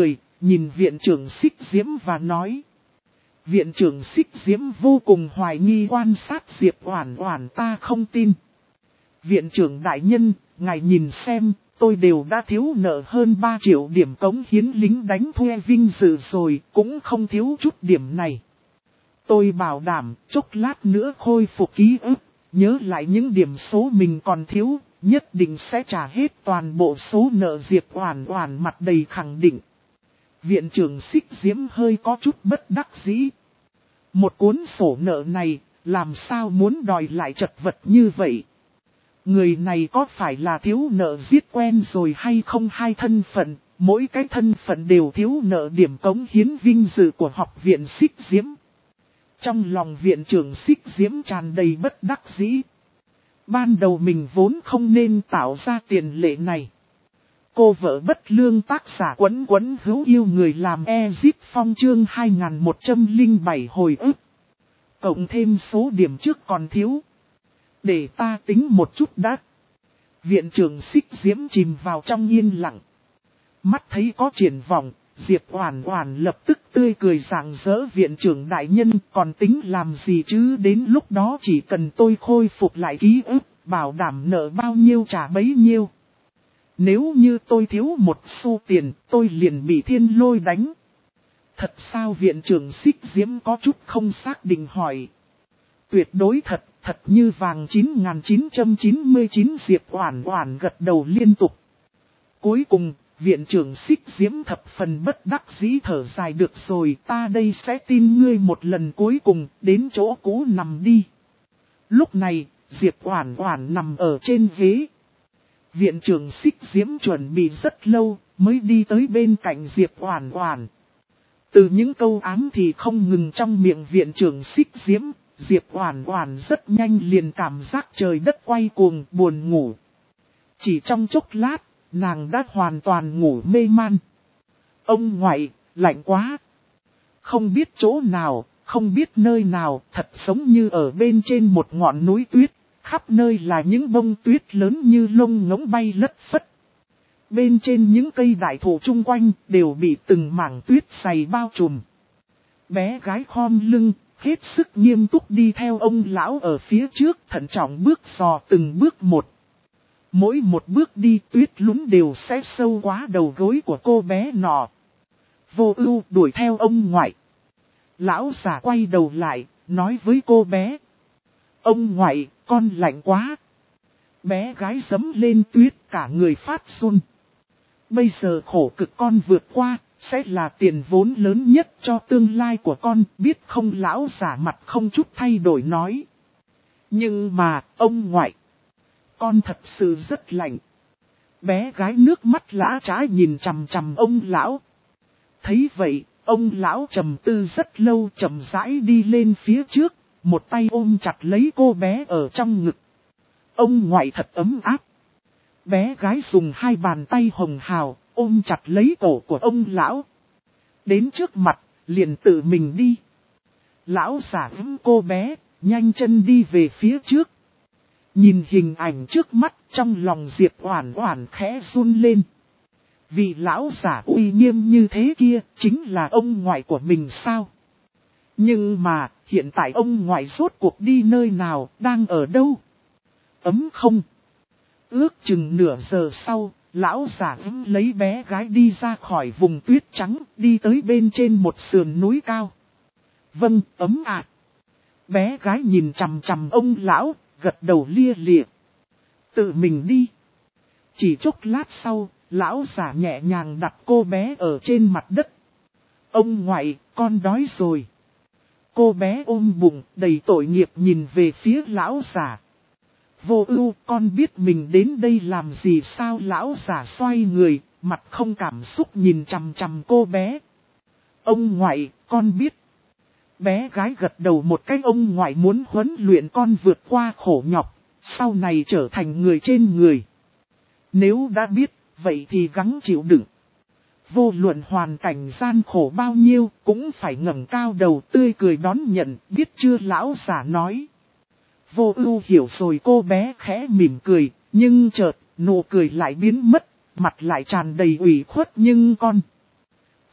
nhìn viện trưởng Xích Diễm và nói. Viện trưởng Xích Diễm vô cùng hoài nghi quan sát Diệp Oản Oản, ta không tin. Viện trưởng đại nhân, ngài nhìn xem, tôi đều đã thiếu nợ hơn 3 triệu điểm cống hiến lính đánh thuê vinh dự rồi, cũng không thiếu chút điểm này. Tôi bảo đảm, chốc lát nữa khôi phục ký ức, nhớ lại những điểm số mình còn thiếu, nhất định sẽ trả hết toàn bộ số nợ. Diệp Oản Oản mặt đầy khẳng định. Viện trưởng Xích Diễm hơi có chút bất đắc dĩ. Một cuốn sổ nợ này, làm sao muốn đòi lại chật vật như vậy? Người này có phải là thiếu nợ giết quen rồi hay không? Hai thân phận, mỗi cái thân phận đều thiếu nợ điểm cống hiến vinh dự của học viện Xích Diễm. Trong lòng viện trưởng Xích Diễm tràn đầy bất đắc dĩ. Ban đầu mình vốn không nên tạo ra tiền lệ này. Cô vợ bất lương tác giả Quấn Quấn hữu yêu người làm Ezip Phong chương 2107 hồi ức. Cộng thêm số điểm trước còn thiếu. Để ta tính một chút đã. Viện trưởng Xích Diễm chìm vào trong yên lặng. Mắt thấy có triển vọng, Diệp Oản Oản lập tức tươi cười rạng rỡ. Viện trưởng đại nhân còn tính làm gì chứ, đến lúc đó chỉ cần tôi khôi phục lại ký ức, bảo đảm nợ bao nhiêu trả bấy nhiêu. Nếu như tôi thiếu một xu tiền, tôi liền bị thiên lôi đánh. Thật sao? Viện trưởng Xích Diễm có chút không xác định hỏi. Tuyệt đối thật, thật như vàng 9999. Diệp Oản Oản gật đầu liên tục. Cuối cùng, viện trưởng Xích Diễm thập phần bất đắc dĩ thở dài, được rồi, ta đây sẽ tin ngươi một lần cuối cùng, đến chỗ cũ nằm đi. Lúc này, Diệp Oản Oản nằm ở trên ghế. Viện trưởng Xích Diễm chuẩn bị rất lâu, mới đi tới bên cạnh Diệp Oản Oản. Từ những câu ám thì không ngừng trong miệng viện trưởng Xích Diễm, Diệp Oản Oản rất nhanh liền cảm giác trời đất quay cuồng, buồn ngủ. Chỉ trong chốc lát, nàng đã hoàn toàn ngủ mê man. Ông ngoại, lạnh quá. Không biết chỗ nào, không biết nơi nào, thật giống như ở bên trên một ngọn núi tuyết. Khắp nơi là những bông tuyết lớn như lông ngỗng bay lất phất. Bên trên những cây đại thụ chung quanh đều bị từng mảng tuyết dày bao trùm. Bé gái khom lưng, hết sức nghiêm túc đi theo ông lão ở phía trước, thận trọng bước dò từng bước một. Mỗi một bước đi tuyết lún đều sẽ sâu quá đầu gối của cô bé nọ. Vô Ưu đuổi theo ông ngoại. Lão già quay đầu lại, nói với cô bé. Ông ngoại, con lạnh quá. Bé gái giẫm lên tuyết cả người phát run. Bây giờ khổ cực con vượt qua, sẽ là tiền vốn lớn nhất cho tương lai của con, biết không? Lão già mặt không chút thay đổi nói. Nhưng mà, ông ngoại, con thật sự rất lạnh. Bé gái nước mắt lã trá nhìn chằm chằm ông lão. Thấy vậy, ông lão trầm tư rất lâu, chậm rãi đi lên phía trước, một tay ôm chặt lấy cô bé ở trong ngực. Ông ngoại thật ấm áp. Bé gái dùng hai bàn tay hồng hào, ôm chặt lấy cổ của ông lão. Đến trước mặt, liền tự mình đi. Lão giả ấm cô bé, nhanh chân đi về phía trước. Nhìn hình ảnh trước mắt, trong lòng Diệp Oản Oản khẽ run lên. Vị lão giả uy nghiêm như thế kia, chính là ông ngoại của mình sao? Nhưng mà, hiện tại ông ngoại rốt cuộc đi nơi nào, đang ở đâu? Ấm không? Ước chừng nửa giờ sau, lão giả lấy bé gái đi ra khỏi vùng tuyết trắng, đi tới bên trên một sườn núi cao. Vâng, ấm ạ. Bé gái nhìn chằm chằm ông lão, gật đầu lia lịa. Tự mình đi. Chỉ chốc lát sau, lão giả nhẹ nhàng đặt cô bé ở trên mặt đất. Ông ngoại, con đói rồi. Cô bé ôm bụng, đầy tội nghiệp nhìn về phía lão giả. Vô Ưu, con biết mình đến đây làm gì sao? Lão giả xoay người, mặt không cảm xúc nhìn chằm chằm cô bé. Ông ngoại, con biết. Bé gái gật đầu một cái. Ông ngoại muốn huấn luyện con vượt qua khổ nhọc, sau này trở thành người trên người. Nếu đã biết, vậy thì gắng chịu đựng. Vô luận hoàn cảnh gian khổ bao nhiêu, cũng phải ngẩng cao đầu tươi cười đón nhận, biết chưa? Lão giả nói. Vô Ưu hiểu rồi, cô bé khẽ mỉm cười, nhưng chợt, nụ cười lại biến mất, mặt lại tràn đầy ủy khuất. Nhưng con,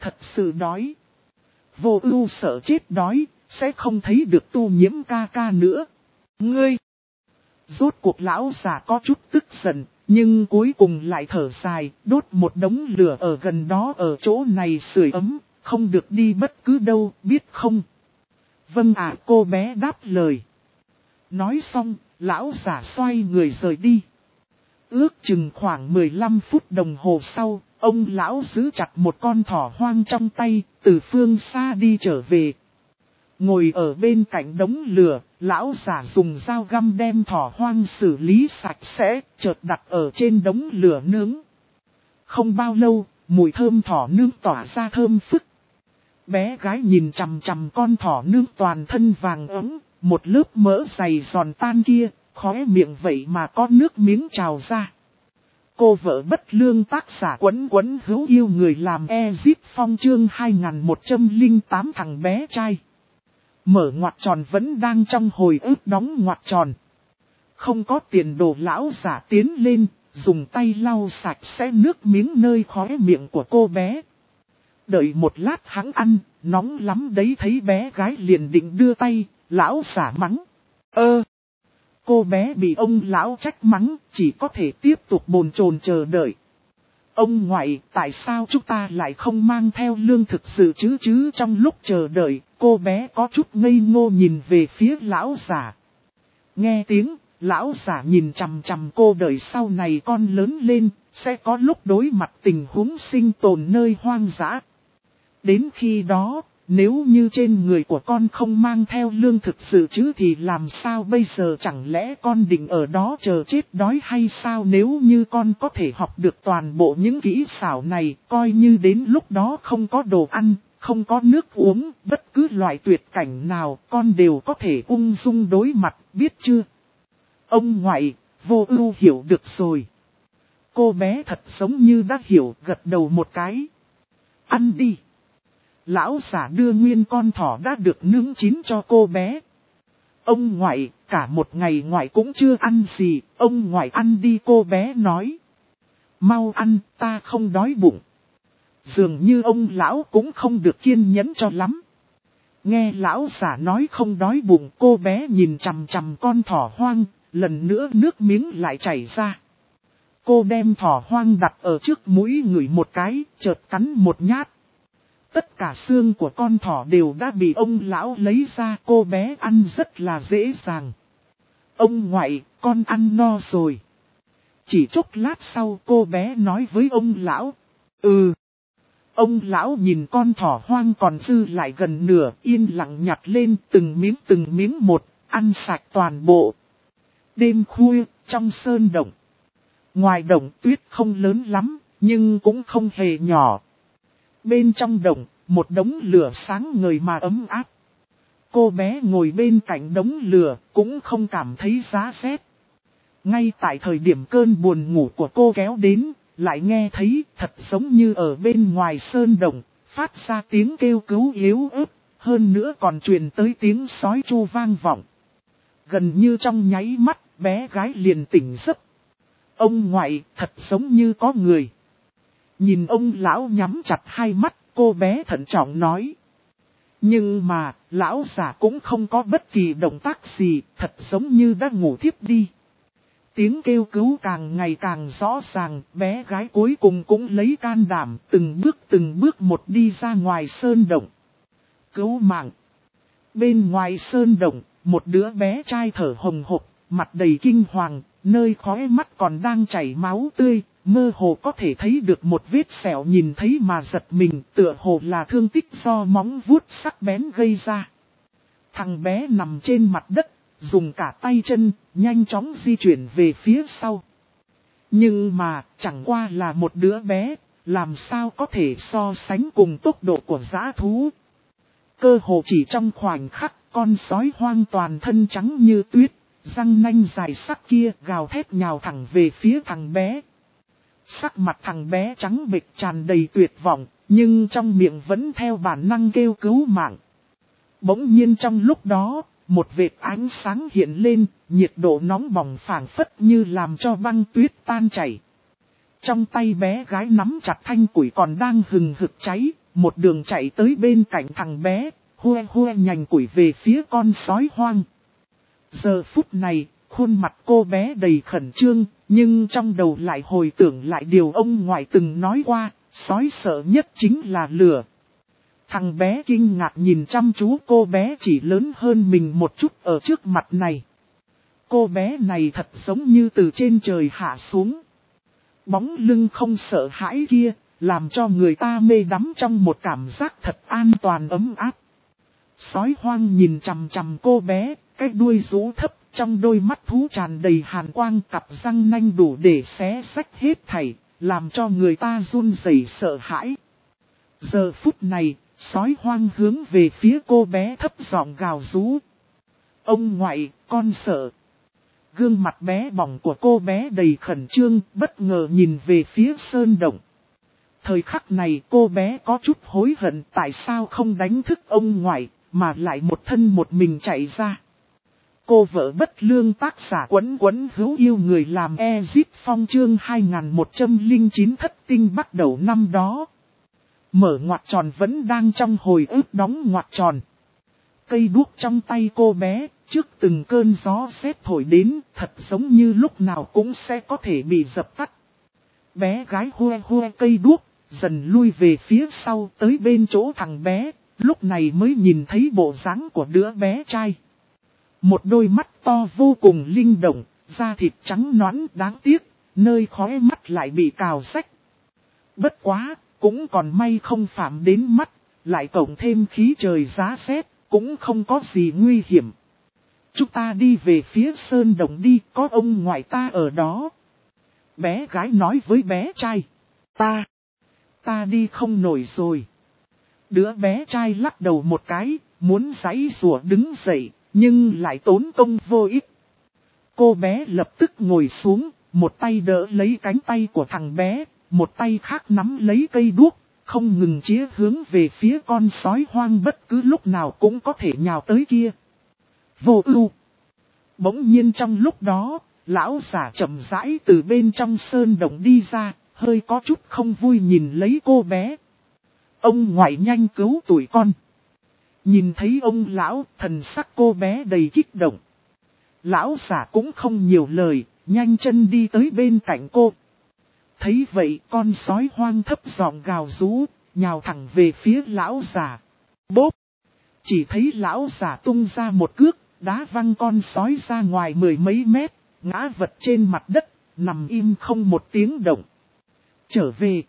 thật sự đói. Vô Ưu sợ chết đói, sẽ không thấy được Tu Nhiễm ca ca nữa. Ngươi! Rốt cuộc lão già có chút tức giận, nhưng cuối cùng lại thở dài, đốt một đống lửa ở gần đó ở chỗ này sưởi ấm, không được đi bất cứ đâu, biết không? Vâng ạ, cô bé đáp lời. Nói xong, lão già xoay người rời đi. Ước chừng khoảng 15 phút đồng hồ sau, ông lão giữ chặt một con thỏ hoang trong tay, từ phương xa đi trở về. Ngồi ở bên cạnh đống lửa, lão già dùng dao găm đem thỏ hoang xử lý sạch sẽ, chợt đặt ở trên đống lửa nướng. Không bao lâu, mùi thơm thỏ nướng tỏa ra thơm phức. Bé gái nhìn chằm chằm con thỏ nướng toàn thân vàng ấm, một lớp mỡ dày giòn tan kia, khóe miệng vậy mà có nước miếng trào ra. Cô vợ bất lương tác giả Quấn Quấn hữu yêu người làm Ezip Phong chương 2108 thằng bé trai. Mở ngoặc tròn vẫn đang trong hồi ức đóng ngoặc tròn. Không có tiền đồ lão giả tiến lên, dùng tay lau sạch sẽ nước miếng nơi khóe miệng của cô bé. Đợi một lát hắn ăn, nóng lắm đấy thấy bé gái liền định đưa tay, lão giả mắng. Cô bé bị ông lão trách mắng, chỉ có thể tiếp tục bồn chồn chờ đợi. Ông ngoại, tại sao chúng ta lại không mang theo lương thực sự chứ trong lúc chờ đợi, cô bé có chút ngây ngô nhìn về phía lão giả. Nghe tiếng, lão giả nhìn chằm chằm cô đợi sau này con lớn lên, sẽ có lúc đối mặt tình huống sinh tồn nơi hoang dã. Đến khi đó, nếu như trên người của con không mang theo lương thực sự chứ thì làm sao bây giờ, chẳng lẽ con định ở đó chờ chết đói hay sao? Nếu như con có thể học được toàn bộ những kỹ xảo này, coi như đến lúc đó không có đồ ăn, không có nước uống, bất cứ loại tuyệt cảnh nào con đều có thể ung dung đối mặt, biết chưa? Ông ngoại, Vô Ưu hiểu được rồi. Cô bé thật giống như đã hiểu, gật đầu một cái. Ăn đi. Lão giả đưa nguyên con thỏ đã được nướng chín cho cô bé. Ông ngoại, cả một ngày ngoại cũng chưa ăn gì, ông ngoại ăn đi, cô bé nói. Mau ăn, ta không đói bụng. Dường như ông lão cũng không được kiên nhẫn cho lắm. Nghe lão giả nói không đói bụng, cô bé nhìn chằm chằm con thỏ hoang, lần nữa nước miếng lại chảy ra. Cô đem thỏ hoang đặt ở trước mũi ngửi một cái, chợt cắn một nhát. Tất cả xương của con thỏ đều đã bị ông lão lấy ra, cô bé ăn rất là dễ dàng. Ông ngoại, con ăn no rồi. Chỉ chốc lát sau cô bé nói với ông lão. Ông lão nhìn con thỏ hoang còn dư lại gần nửa, yên lặng nhặt lên từng miếng một, ăn sạch toàn bộ. Đêm khuya, trong sơn động. Ngoài động tuyết không lớn lắm, nhưng cũng không hề nhỏ. Bên trong động, một đống lửa sáng ngời mà ấm áp. Cô bé ngồi bên cạnh đống lửa, cũng không cảm thấy giá rét. Ngay tại thời điểm cơn buồn ngủ của cô kéo đến, lại nghe thấy thật giống như ở bên ngoài sơn động, phát ra tiếng kêu cứu yếu ớt, hơn nữa còn truyền tới tiếng sói tru vang vọng. Gần như trong nháy mắt, bé gái liền tỉnh giấc. Ông ngoại, thật giống như có người. Nhìn ông lão nhắm chặt hai mắt, cô bé thận trọng nói. Nhưng mà, lão già cũng không có bất kỳ động tác gì, thật giống như đã ngủ thiếp đi. Tiếng kêu cứu càng ngày càng rõ ràng, bé gái cuối cùng cũng lấy can đảm, từng bước một đi ra ngoài sơn động. Cứu mạng. Bên ngoài sơn động, một đứa bé trai thở hồng hộc, mặt đầy kinh hoàng, nơi khóe mắt còn đang chảy máu tươi, mơ hồ có thể thấy được một vết sẹo, nhìn thấy mà giật mình, tựa hồ là thương tích do móng vuốt sắc bén gây ra. Thằng bé nằm trên mặt đất, dùng cả tay chân, nhanh chóng di chuyển về phía sau. Nhưng mà, chẳng qua là một đứa bé, làm sao có thể so sánh cùng tốc độ của dã thú. Cơ hồ chỉ trong khoảnh khắc, con sói hoang toàn thân trắng như tuyết, răng nanh dài sắc kia gào thét nhào thẳng về phía thằng bé. Sắc mặt thằng bé trắng bệch tràn đầy tuyệt vọng, nhưng trong miệng vẫn theo bản năng kêu cứu mạng. Bỗng nhiên trong lúc đó, một vệt ánh sáng hiện lên, nhiệt độ nóng bỏng phảng phất như làm cho băng tuyết tan chảy. Trong tay bé gái nắm chặt thanh củi còn đang hừng hực cháy, một đường chạy tới bên cạnh thằng bé, hue hue nhành củi về phía con sói hoang. Giờ phút này, khuôn mặt cô bé đầy khẩn trương, nhưng trong đầu lại hồi tưởng lại điều ông ngoại từng nói qua, sói sợ nhất chính là lửa. Thằng bé kinh ngạc nhìn chăm chú cô bé chỉ lớn hơn mình một chút ở trước mặt này. Cô bé này thật giống như từ trên trời hạ xuống. Bóng lưng không sợ hãi kia, làm cho người ta mê đắm trong một cảm giác thật an toàn ấm áp. Sói hoang nhìn chằm chằm cô bé, cái đuôi rũ thấp, trong đôi mắt thú tràn đầy hàn quang, cặp răng nanh đủ để xé xách hết thảy, làm cho người ta run rẩy sợ hãi. Giờ phút này, sói hoang hướng về phía cô bé thấp giọng gào rú. Ông ngoại, con sợ. Gương mặt bé bỏng của cô bé đầy khẩn trương, bất ngờ nhìn về phía sơn động. Thời khắc này cô bé có chút hối hận tại sao không đánh thức ông ngoại, mà lại một thân một mình chạy ra. Cô vợ bất lương tác giả Quấn Quấn hữu yêu người làm Ezip Phong chương 2109 thất tinh bắt đầu năm đó. Mở ngoặc tròn vẫn đang trong hồi ức đóng ngoặc tròn. Cây đuốc trong tay cô bé, trước từng cơn gió rét thổi đến, thật giống như lúc nào cũng sẽ có thể bị dập tắt. Bé gái hue hue cây đuốc, dần lui về phía sau tới bên chỗ thằng bé, lúc này mới nhìn thấy bộ dáng của đứa bé trai. Một đôi mắt to vô cùng linh động, da thịt trắng nõn đáng tiếc, nơi khóe mắt lại bị cào rách. Bất quá, cũng còn may không phạm đến mắt, lại cộng thêm khí trời giá rét, cũng không có gì nguy hiểm. Chúng ta đi về phía sơn động đi, có ông ngoại ta ở đó. Bé gái nói với bé trai. Ta đi không nổi rồi. Đứa bé trai lắc đầu một cái, muốn giãy giụa đứng dậy, nhưng lại tốn công vô ích. Cô bé lập tức ngồi xuống, một tay đỡ lấy cánh tay của thằng bé, một tay khác nắm lấy cây đuốc, không ngừng chĩa hướng về phía con sói hoang bất cứ lúc nào cũng có thể nhào tới kia. Vô ưu. Bỗng nhiên trong lúc đó, lão giả chậm rãi từ bên trong sơn động đi ra, hơi có chút không vui nhìn lấy cô bé. Ông ngoại nhanh cứu tụi con. Nhìn thấy ông lão, thần sắc cô bé đầy kích động. Lão giả cũng không nhiều lời, nhanh chân đi tới bên cạnh cô. Thấy vậy con sói hoang thấp giọng gào rú, nhào thẳng về phía lão giả. Bốp! Chỉ thấy lão giả tung ra một cước, đá văng con sói ra ngoài 10 mấy mét, ngã vật trên mặt đất, nằm im không một tiếng động. Trở về.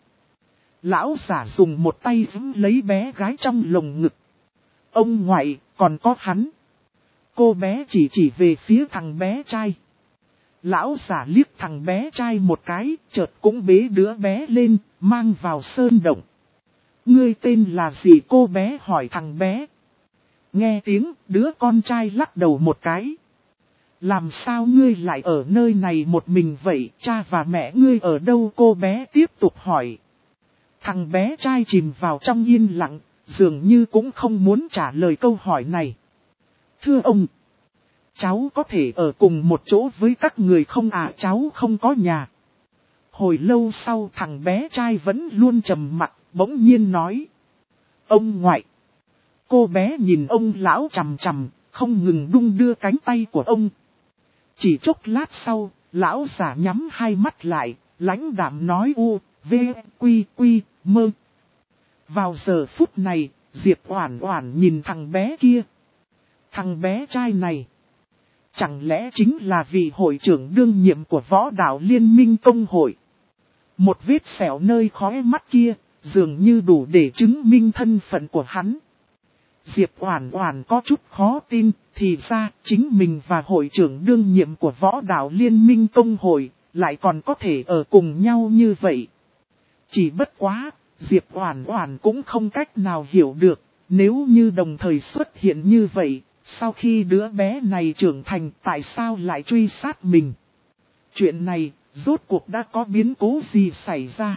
Lão giả dùng một tay giữ lấy bé gái trong lồng ngực. Ông ngoại, còn có hắn. Cô bé chỉ về phía thằng bé trai. Lão giả liếc thằng bé trai một cái, chợt cũng bế đứa bé lên, mang vào sơn động. Ngươi tên là gì? Cô bé hỏi thằng bé. Nghe tiếng, đứa con trai lắc đầu một cái. Làm sao ngươi lại ở nơi này một mình vậy? Cha và mẹ ngươi ở đâu? Cô bé tiếp tục hỏi. Thằng bé trai chìm vào trong yên lặng, dường như cũng không muốn trả lời câu hỏi này. Thưa ông, cháu có thể ở cùng một chỗ với các người không ạ? Cháu không có nhà. Hồi lâu sau thằng bé trai vẫn luôn trầm mặc, bỗng nhiên nói. Ông ngoại. Cô bé nhìn ông lão chằm chằm, không ngừng đung đưa cánh tay của ông. Chỉ chốc lát sau, lão giả nhắm hai mắt lại, lãnh đạm nói u, v, quy, quy, mơ. Vào giờ phút này, Diệp Oản Oản nhìn thằng bé kia. Thằng bé trai này, chẳng lẽ chính là vị hội trưởng đương nhiệm của Võ Đạo Liên minh Công hội? Một vết sẹo nơi khóe mắt kia, dường như đủ để chứng minh thân phận của hắn. Diệp Oản Oản có chút khó tin, thì ra chính mình và hội trưởng đương nhiệm của Võ Đạo Liên minh Công hội lại còn có thể ở cùng nhau như vậy. Chỉ bất quá, Diệp Oản Oản cũng không cách nào hiểu được, nếu như đồng thời xuất hiện như vậy, sau khi đứa bé này trưởng thành tại sao lại truy sát mình? Chuyện này, rốt cuộc đã có biến cố gì xảy ra?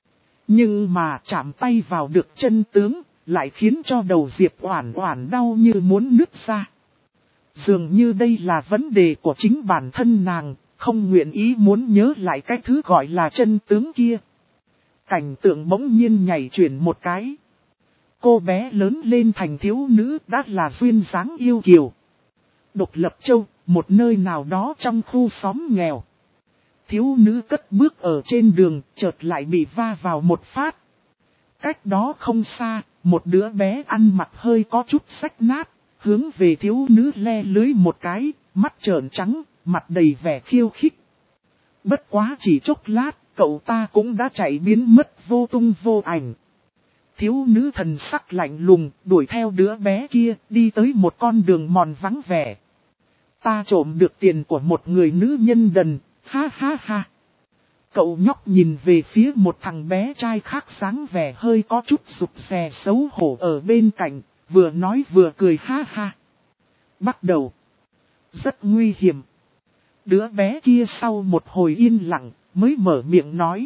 Nhưng mà chạm tay vào được chân tướng, lại khiến cho đầu Diệp Oản Oản đau như muốn nứt ra. Dường như đây là vấn đề của chính bản thân nàng, không nguyện ý muốn nhớ lại cái thứ gọi là chân tướng kia. Cảnh tượng bỗng nhiên nhảy chuyển một cái. Cô bé lớn lên thành thiếu nữ đã là duyên dáng yêu kiều. Độc Lập Châu, một nơi nào đó trong khu xóm nghèo. Thiếu nữ cất bước ở trên đường, chợt lại bị va vào một phát. Cách đó không xa, một đứa bé ăn mặc hơi có chút rách nát, hướng về thiếu nữ le lưới một cái, mắt trợn trắng, mặt đầy vẻ khiêu khích. Bất quá chỉ chốc lát, cậu ta cũng đã chạy biến mất vô tung vô ảnh. Thiếu nữ thần sắc lạnh lùng, đuổi theo đứa bé kia, đi tới một con đường mòn vắng vẻ. Ta trộm được tiền của một người nữ nhân đần, ha ha ha. Cậu nhóc nhìn về phía một thằng bé trai khác dáng vẻ hơi có chút rụt rè xấu hổ ở bên cạnh, vừa nói vừa cười ha ha. Bắt đầu. Rất nguy hiểm. Đứa bé kia sau một hồi yên lặng, mới mở miệng nói.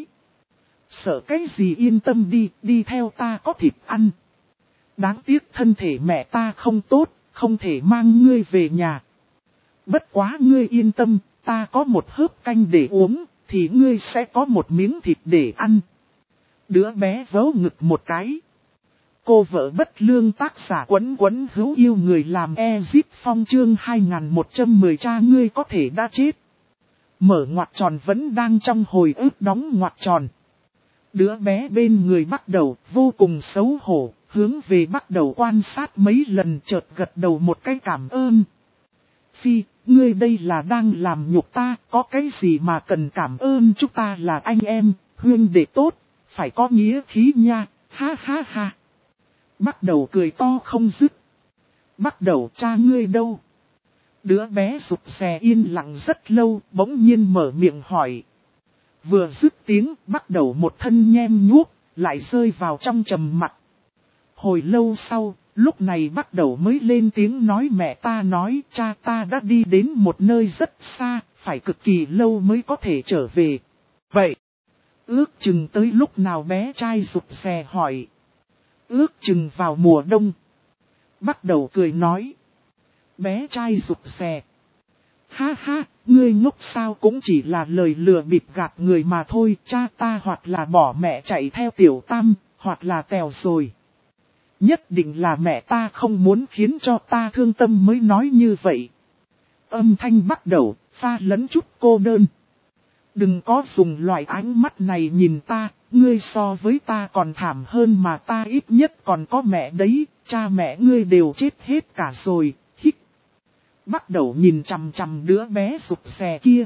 Sợ cái gì yên tâm đi, đi theo ta có thịt ăn. Đáng tiếc thân thể mẹ ta không tốt, không thể mang ngươi về nhà. Bất quá ngươi yên tâm, ta có một hớp canh để uống, thì ngươi sẽ có một miếng thịt để ăn. Đứa bé vớ ngực một cái. Cô vợ bất lương tác giả Quấn Quấn hữu yêu người làm Ezip Phong chương 2110 cha ngươi có thể đã chết. Mở ngoặc tròn vẫn đang trong hồi ức đóng ngoặc tròn. Đứa bé bên người bắt đầu vô cùng xấu hổ, hướng về bắt đầu quan sát mấy lần chợt gật đầu một cái cảm ơn. Phi, ngươi đây là đang làm nhục ta, có cái gì mà cần cảm ơn chúng ta là anh em, huynh đệ tốt, phải có nghĩa khí nha, ha ha ha. Bắt đầu cười to không dứt. Bắt đầu cha ngươi đâu? Đứa bé rụt rè yên lặng rất lâu, bỗng nhiên mở miệng hỏi. Vừa dứt tiếng, bắt đầu một thân nhem nhuốc, lại rơi vào trong trầm mặc. Hồi lâu sau, lúc này bắt đầu mới lên tiếng nói mẹ ta nói cha ta đã đi đến một nơi rất xa, phải cực kỳ lâu mới có thể trở về. Vậy, ước chừng tới lúc nào bé trai rụt rè hỏi. Ước chừng vào mùa đông. Bắt đầu cười nói. Bé trai rụt rè. Ha ha, ngươi ngốc sao cũng chỉ là lời lừa bịp gạt người mà thôi. Cha ta hoặc là bỏ mẹ chạy theo tiểu tam, hoặc là tèo rồi. Nhất định là mẹ ta không muốn khiến cho ta thương tâm mới nói như vậy. Âm thanh bắt đầu, pha lẫn chút cô đơn. Đừng có dùng loại ánh mắt này nhìn ta, ngươi so với ta còn thảm hơn mà ta ít nhất còn có mẹ đấy, cha mẹ ngươi đều chết hết cả rồi, hích. Bắt đầu nhìn chằm chằm đứa bé rụt rè kia.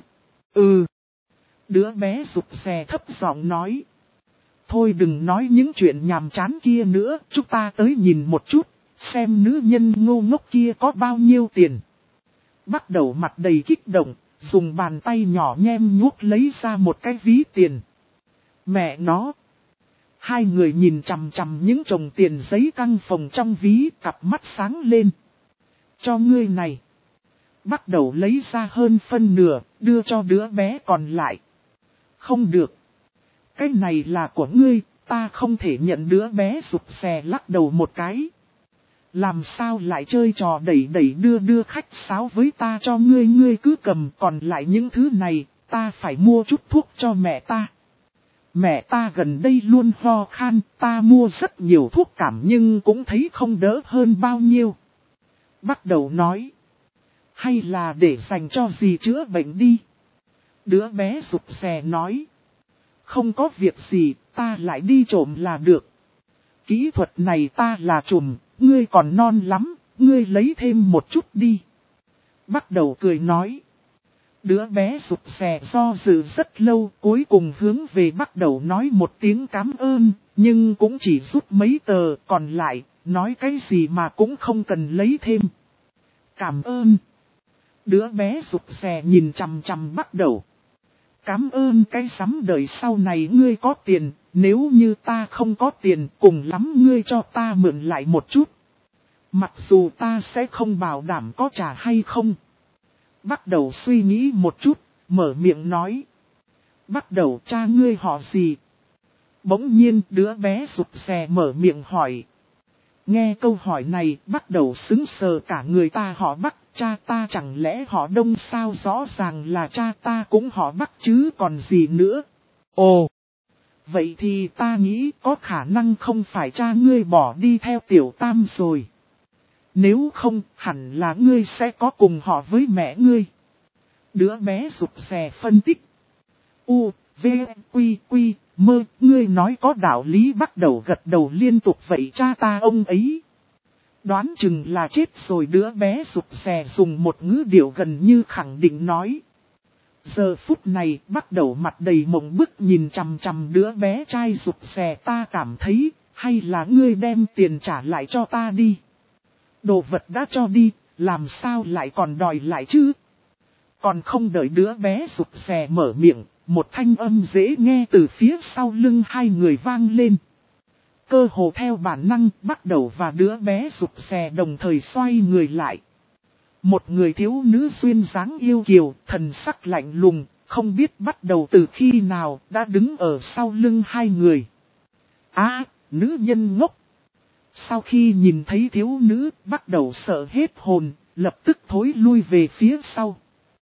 Đứa bé rụt rè thấp giọng nói. Thôi đừng nói những chuyện nhàm chán kia nữa, chúng ta tới nhìn một chút, xem nữ nhân ngu ngốc kia có bao nhiêu tiền. Bắt đầu mặt đầy kích động, dùng bàn tay nhỏ nhem nhuốc lấy ra một cái ví tiền. Mẹ nó. Hai người nhìn chằm chằm những chồng tiền giấy căng phòng trong ví, cặp mắt sáng lên. Cho ngươi này. Bắt đầu lấy ra hơn phân nửa, đưa cho đứa bé còn lại. Không được. Cái này là của ngươi, ta không thể nhận. Đứa bé rụt rè lắc đầu một cái. Làm sao lại chơi trò đẩy đẩy đưa đưa khách sáo với ta cho ngươi, ngươi cứ cầm, còn lại những thứ này, ta phải mua chút thuốc cho mẹ ta. Mẹ ta gần đây luôn ho khan, ta mua rất nhiều thuốc cảm nhưng cũng thấy không đỡ hơn bao nhiêu. Bắt đầu nói. Hay là để dành cho dì chữa bệnh đi. Đứa bé rụt rè nói. Không có việc gì, ta lại đi trộm là được. Kỹ thuật này ta là trùm, ngươi còn non lắm, ngươi lấy thêm một chút đi. Bắt đầu cười nói. Đứa bé rụt rè do dự rất lâu, cuối cùng hướng về bắt đầu nói một tiếng cảm ơn, nhưng cũng chỉ rút mấy tờ, còn lại, nói cái gì mà cũng không cần lấy thêm. Cảm ơn. Đứa bé rụt rè nhìn chằm chằm bắt đầu. Cảm ơn cái sắm đời sau này ngươi có tiền, nếu như ta không có tiền cùng lắm ngươi cho ta mượn lại một chút. Mặc dù ta sẽ không bảo đảm có trả hay không. Bắt đầu suy nghĩ một chút, mở miệng nói. Bắt đầu cha ngươi họ gì? Bỗng nhiên đứa bé rụt rè mở miệng hỏi. Nghe câu hỏi này bắt đầu sững sờ cả người ta họ Bắc, cha ta chẳng lẽ họ Đông sao, rõ ràng là cha ta cũng họ Bắc chứ còn gì nữa. Ồ, vậy thì ta nghĩ có khả năng không phải cha ngươi bỏ đi theo Tiểu Tam rồi. Nếu không, hẳn là ngươi sẽ có cùng họ với mẹ ngươi. Đứa bé rụt rè phân tích. U, V, Quy, Quy, Mơ, ngươi nói có đạo lý, bắt đầu gật đầu liên tục. Vậy cha ta ông ấy đoán chừng là chết rồi, đứa bé rụt rè dùng một ngữ điệu gần như khẳng định nói. Giờ phút này bắt đầu mặt đầy mộng bức nhìn chằm chằm đứa bé trai rụt rè, ta cảm thấy, hay là ngươi đem tiền trả lại cho ta đi. Đồ vật đã cho đi, làm sao lại còn đòi lại chứ? Còn không đợi đứa bé rụt rè mở miệng, một thanh âm dễ nghe từ phía sau lưng hai người vang lên. Cơ hồ theo bản năng, bắt đầu và đứa bé rụt rè đồng thời xoay người lại. Một người thiếu nữ duyên dáng yêu kiều, thần sắc lạnh lùng, không biết bắt đầu từ khi nào, đã đứng ở sau lưng hai người. Nữ nhân ngốc! Sau khi nhìn thấy thiếu nữ, bắt đầu sợ hết hồn, lập tức thối lui về phía sau.